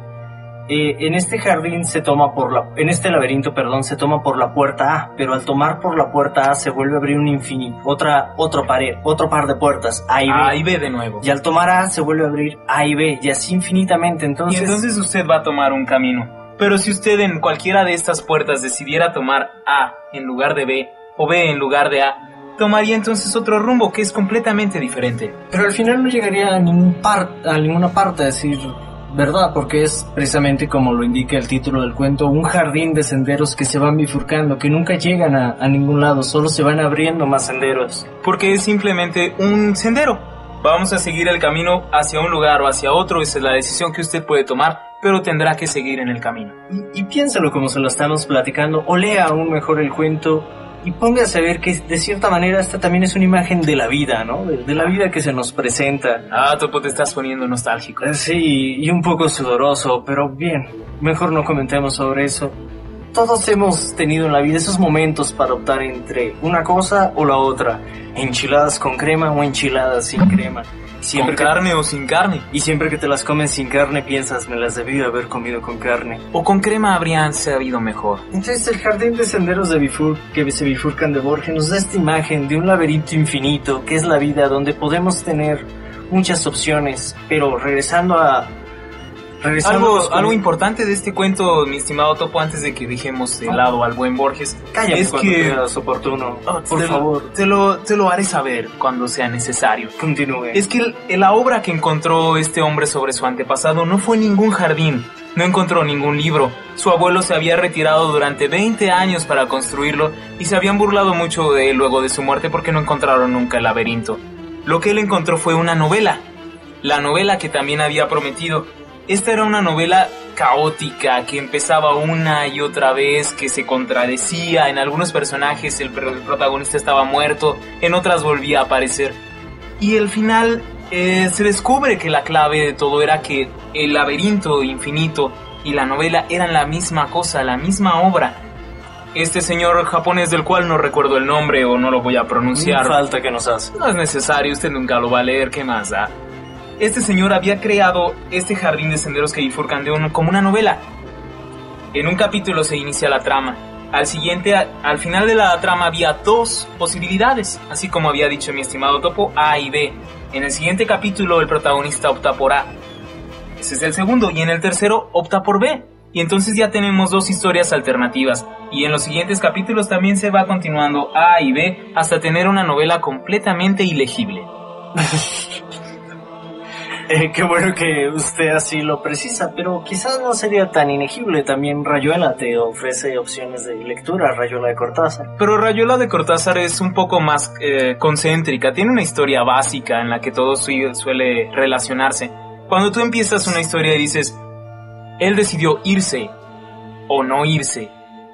En este jardín en este laberinto, se toma por la puerta A, pero al tomar por la puerta A se vuelve a abrir un infinito, otro par de puertas, A y B. A y B de nuevo. Y al tomar A se vuelve a abrir A y B, y así infinitamente. Y entonces usted va a tomar un camino. Pero si usted en cualquiera de estas puertas decidiera tomar A en lugar de B, o B en lugar de A, tomaría entonces otro rumbo que es completamente diferente. Pero al final no llegaría a ninguna parte, es decir, ¿verdad? Porque es precisamente como lo indica el título del cuento, un jardín de senderos que se van bifurcando, que nunca llegan a ningún lado, solo se van abriendo más senderos. Porque es simplemente un sendero. Vamos a seguir el camino hacia un lugar o hacia otro, esa es la decisión que usted puede tomar, pero tendrá que seguir en el camino. Y piénsalo como se lo estamos platicando, o lea aún mejor el cuento, y póngase a ver que de cierta manera esta también es una imagen de la vida, ¿no? De la vida que se nos presenta. Ah, Topo, te estás poniendo nostálgico. Sí, y un poco sudoroso, pero bien, mejor no comentemos sobre eso. Todos hemos tenido en la vida esos momentos para optar entre una cosa o la otra. Enchiladas con crema o enchiladas sin crema. Con carne o sin carne. Y siempre que te las comes sin carne piensas, me las debí haber comido con carne. O con crema habrían sabido mejor. Entonces el jardín de senderos que se bifurcan de Borges nos da esta imagen de un laberinto infinito que es la vida, donde podemos tener muchas opciones. Pero regresando algo importante de este cuento, mi estimado Topo, antes de que dejemos de lado al buen Borges, cállate es cuando que creas oportuno, por favor. Te lo haré saber cuando sea necesario. Continúe. Es que la obra que encontró este hombre sobre su antepasado no fue ningún jardín, no encontró ningún libro. Su abuelo se había retirado durante 20 años para construirlo y se habían burlado mucho de él luego de su muerte porque no encontraron nunca el laberinto. Lo que él encontró fue una novela, la novela que también había prometido. Esta era una novela caótica que empezaba una y otra vez, que se contradecía. En algunos personajes el protagonista estaba muerto, en otras volvía a aparecer. Y al final se descubre que la clave de todo era que el laberinto infinito y la novela eran la misma cosa, la misma obra. Este señor japonés, del cual no recuerdo el nombre o no lo voy a pronunciar. No falta que nos hace. No es necesario, usted nunca lo va a leer, ¿qué más da? Este señor había creado este jardín de senderos que bifurcan como una novela. En un capítulo se inicia la trama Al final de la trama había dos posibilidades, así como había dicho mi estimado Topo, A y B. En el siguiente capítulo el protagonista opta por A. Ese es el segundo, y en el tercero opta por B. Y entonces ya tenemos dos historias alternativas. Y en los siguientes capítulos también se va continuando A y B hasta tener una novela completamente ilegible. Qué bueno que usted así lo precisa, pero quizás no sería tan inegible. También Rayuela te ofrece opciones de lectura, Rayuela de Cortázar. Pero Rayuela de Cortázar es un poco más concéntrica, tiene una historia básica en la que todo suele relacionarse. Cuando tú empiezas una historia y dices, él decidió irse o no irse,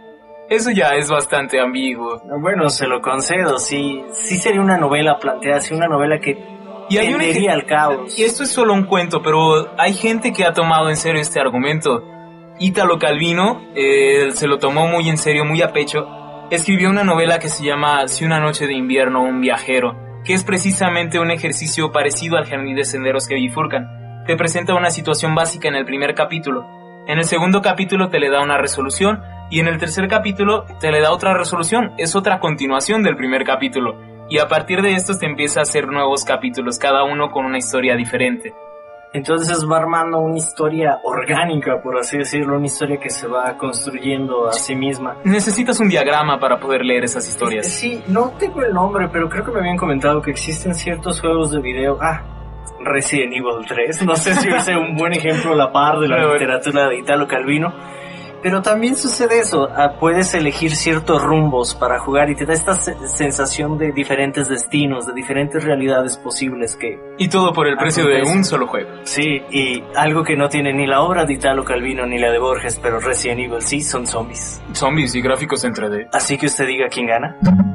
eso ya es bastante ambiguo. Bueno, se lo concedo, sí sería una novela planteada, sí, una novela que y hay tendería al caos. Y esto es solo un cuento, pero hay gente que ha tomado en serio este argumento. Italo Calvino se lo tomó muy en serio, muy a pecho. Escribió una novela que se llama Si una noche de invierno un viajero, que es precisamente un ejercicio parecido al Jardín de senderos que bifurcan. Te presenta una situación básica en el primer capítulo. En el segundo capítulo te le da una resolución y en el tercer capítulo te le da otra resolución. Es otra continuación del primer capítulo. Y a partir de estos te empieza a hacer nuevos capítulos, cada uno con una historia diferente. Entonces va armando una historia orgánica, por así decirlo, una historia que se va construyendo a sí misma. Necesitas un diagrama para poder leer esas historias. Sí, no tengo el nombre, pero creo que me habían comentado que existen ciertos juegos de video. Resident Evil 3, no sé si es un buen ejemplo a la par de la literatura de Italo Calvino. Pero también sucede eso, puedes elegir ciertos rumbos para jugar y te da esta sensación de diferentes destinos, de diferentes realidades posibles que... Y todo por el precio de un solo juego. Sí, y algo que no tiene ni la obra de Italo Calvino ni la de Borges, pero Resident Evil sí, son zombies. Zombies y gráficos en 3D. Así que usted diga quién gana.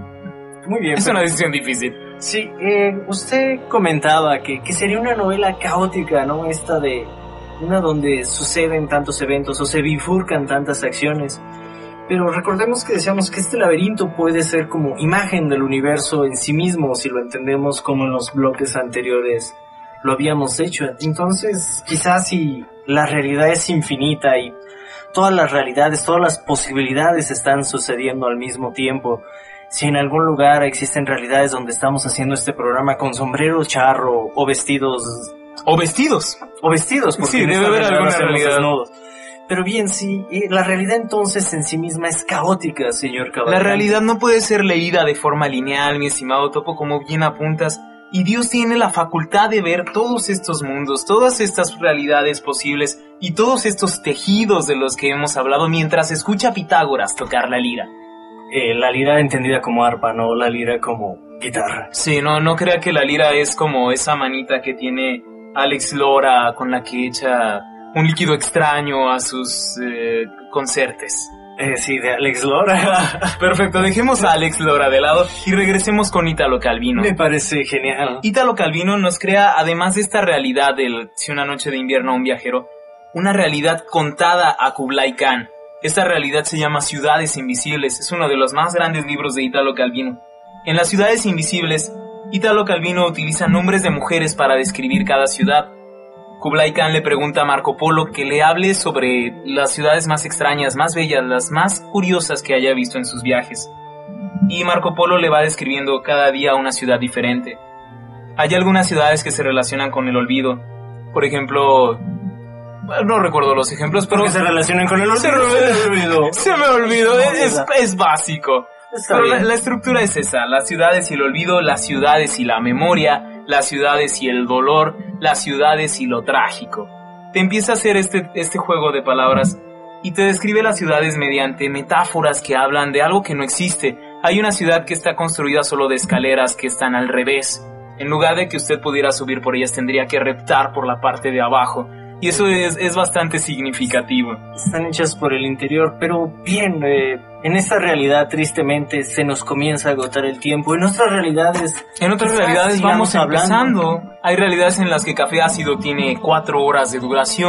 Muy bien. Es una decisión difícil. Sí, usted comentaba que sería una novela caótica, ¿no? Esta de... una donde suceden tantos eventos o se bifurcan tantas acciones. Pero recordemos que decíamos que este laberinto puede ser como imagen del universo en sí mismo, si lo entendemos como en los bloques anteriores lo habíamos hecho. Entonces, quizás si la realidad es infinita y todas las realidades, todas las posibilidades están sucediendo al mismo tiempo, si en algún lugar existen realidades donde estamos haciendo este programa con sombrero charro o vestidos... O vestidos, porque sí, debe haber alguna realidad. Desnudos. Pero bien, sí, la realidad entonces en sí misma es caótica, señor Cavalcanti. La realidad no puede ser leída de forma lineal, mi estimado Topo, como bien apuntas. Y Dios tiene la facultad de ver todos estos mundos, todas estas realidades posibles y todos estos tejidos de los que hemos hablado mientras escucha a Pitágoras tocar la lira. La lira entendida como arpa, no la lira como guitarra. Sí, no crea que la lira es como esa manita que tiene Alex Lora con la que echa un líquido extraño a sus concertes. Sí, de Alex Lora. Perfecto, dejemos a Alex Lora de lado y regresemos con Italo Calvino. Me parece genial. Italo Calvino nos crea, además de esta realidad del Si una noche de invierno un viajero, una realidad contada a Kublai Khan. Esta realidad se llama Ciudades Invisibles, es uno de los más grandes libros de Italo Calvino. En las Ciudades Invisibles, Italo Calvino utiliza nombres de mujeres para describir cada ciudad. Kublai Khan le pregunta a Marco Polo que le hable sobre las ciudades más extrañas, más bellas, las más curiosas que haya visto en sus viajes. Y Marco Polo le va describiendo cada día una ciudad diferente. Hay algunas ciudades que se relacionan con el olvido. Por ejemplo, no recuerdo los ejemplos, pero... ¿Por qué se relacionan con el olvido? Se me olvidó, es básico. Pero la estructura es esa, las ciudades y el olvido, las ciudades y la memoria, las ciudades y el dolor, las ciudades y lo trágico. Te empieza a hacer este juego de palabras y te describe las ciudades mediante metáforas que hablan de algo que no existe. Hay una ciudad que está construida solo de escaleras que están al revés. En lugar de que usted pudiera subir por ellas, tendría que reptar por la parte de abajo. Y eso es bastante significativo. Están hechas por el interior, pero bien, en esta realidad tristemente se nos comienza a agotar el tiempo. En otras realidades vamos empezando. Hay realidades en las que Café Ácido tiene 4 horas de duración.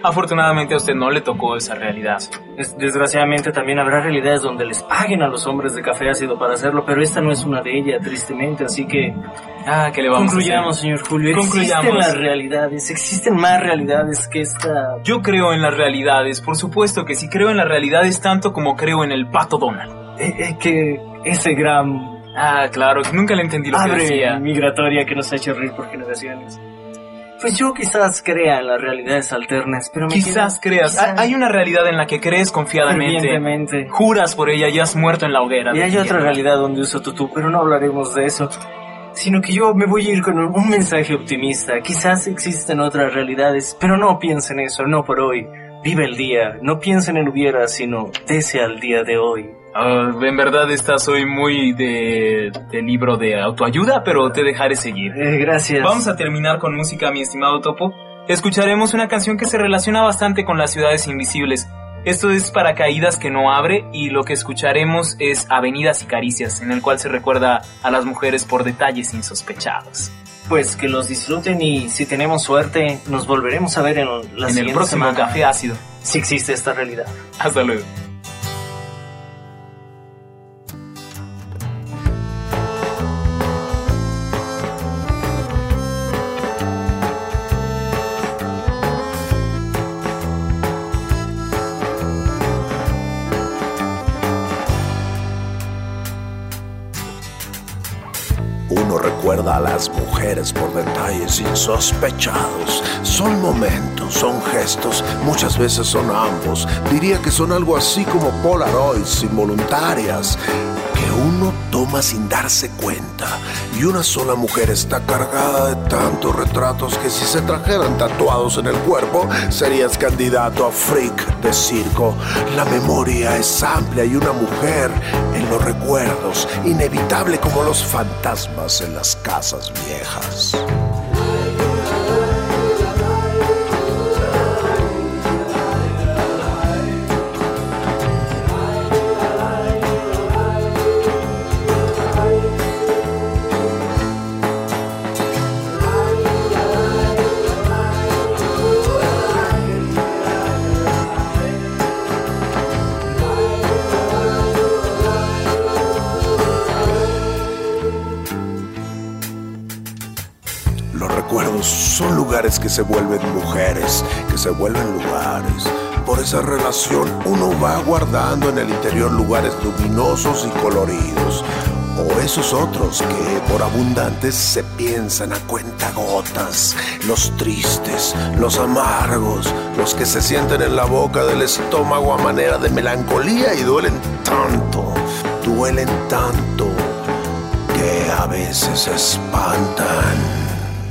Afortunadamente a usted no le tocó esa realidad. Desgraciadamente también habrá realidades donde les paguen a los hombres de café ácido para hacerlo, pero esta no es una de ellas, tristemente, así que... ¿Qué le vamos concluyamos, a hacer? señor Julio. Concluyamos. Existen las realidades, existen más realidades que esta... Yo creo en las realidades, por supuesto que sí creo en las realidades tanto como creo en el Pato Donald. Que ese gran... Claro, que nunca le entendí lo que abre decía. migratoria que nos ha hecho reír por generaciones. Pues yo quizás crea en las realidades alternas, pero Quizás creas. Hay una realidad en la que crees confiadamente. fervientemente. Juras por ella y has muerto en la hoguera. Y hay otra realidad donde uso tutú, pero no hablaremos de eso. Sino que yo me voy a ir con un mensaje optimista. Quizás existen otras realidades, pero no piensen eso, no por hoy. Vive el día, no piensen en hubiera, sino desea el día de hoy. En verdad soy muy de libro de autoayuda, pero te dejaré seguir. Gracias. Vamos a terminar con música, mi estimado Topo. Escucharemos una canción que se relaciona bastante con las ciudades invisibles. Esto es Paracaídas que no abre, y lo que escucharemos es Avenidas y Caricias, en el cual se recuerda a las mujeres por detalles insospechados. Pues que los disfruten, y si tenemos suerte nos volveremos a ver en el próximo semana. Café Ácido. Si existe esta realidad. Hasta luego. Uno recuerda a las mujeres por detalles insospechados. Son momentos, son gestos, muchas veces son ambos. Diría que son algo así como Polaroids involuntarias que uno toma sin darse cuenta. Y una sola mujer está cargada de tantos retratos que si se trajeran tatuados en el cuerpo serías candidato a freak de circo. La memoria es amplia y una mujer en los recuerdos, inevitable como los fantasmas en las casas viejas. Son lugares que se vuelven mujeres, que se vuelven lugares. Por esa relación uno va guardando en el interior lugares luminosos y coloridos. O esos otros que por abundantes se piensan a cuentagotas. Los tristes, los amargos, los que se sienten en la boca del estómago a manera de melancolía y duelen tanto que a veces espantan.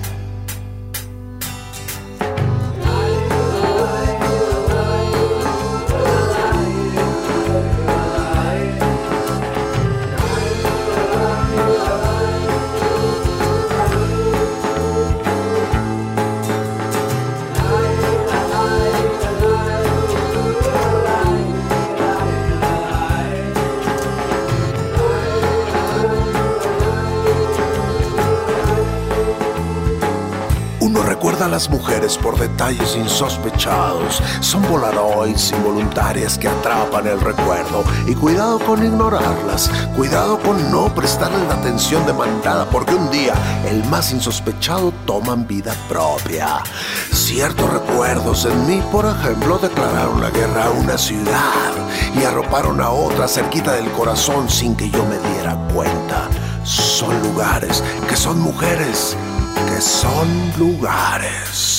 A las mujeres por detalles insospechados. Son polaroids involuntarias que atrapan el recuerdo. Y cuidado con ignorarlas, cuidado con no prestarles la atención demandada, porque un día el más insospechado toman vida propia. Ciertos recuerdos en mí, por ejemplo, declararon la guerra a una ciudad y arroparon a otra cerquita del corazón sin que yo me diera cuenta. Son lugares que son mujeres, que son lugares.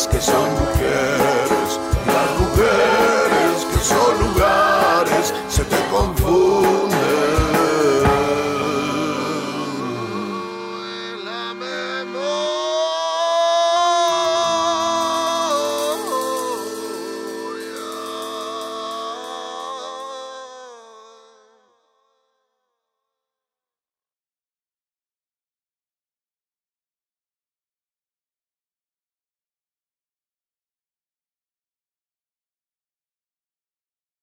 que son mujeres.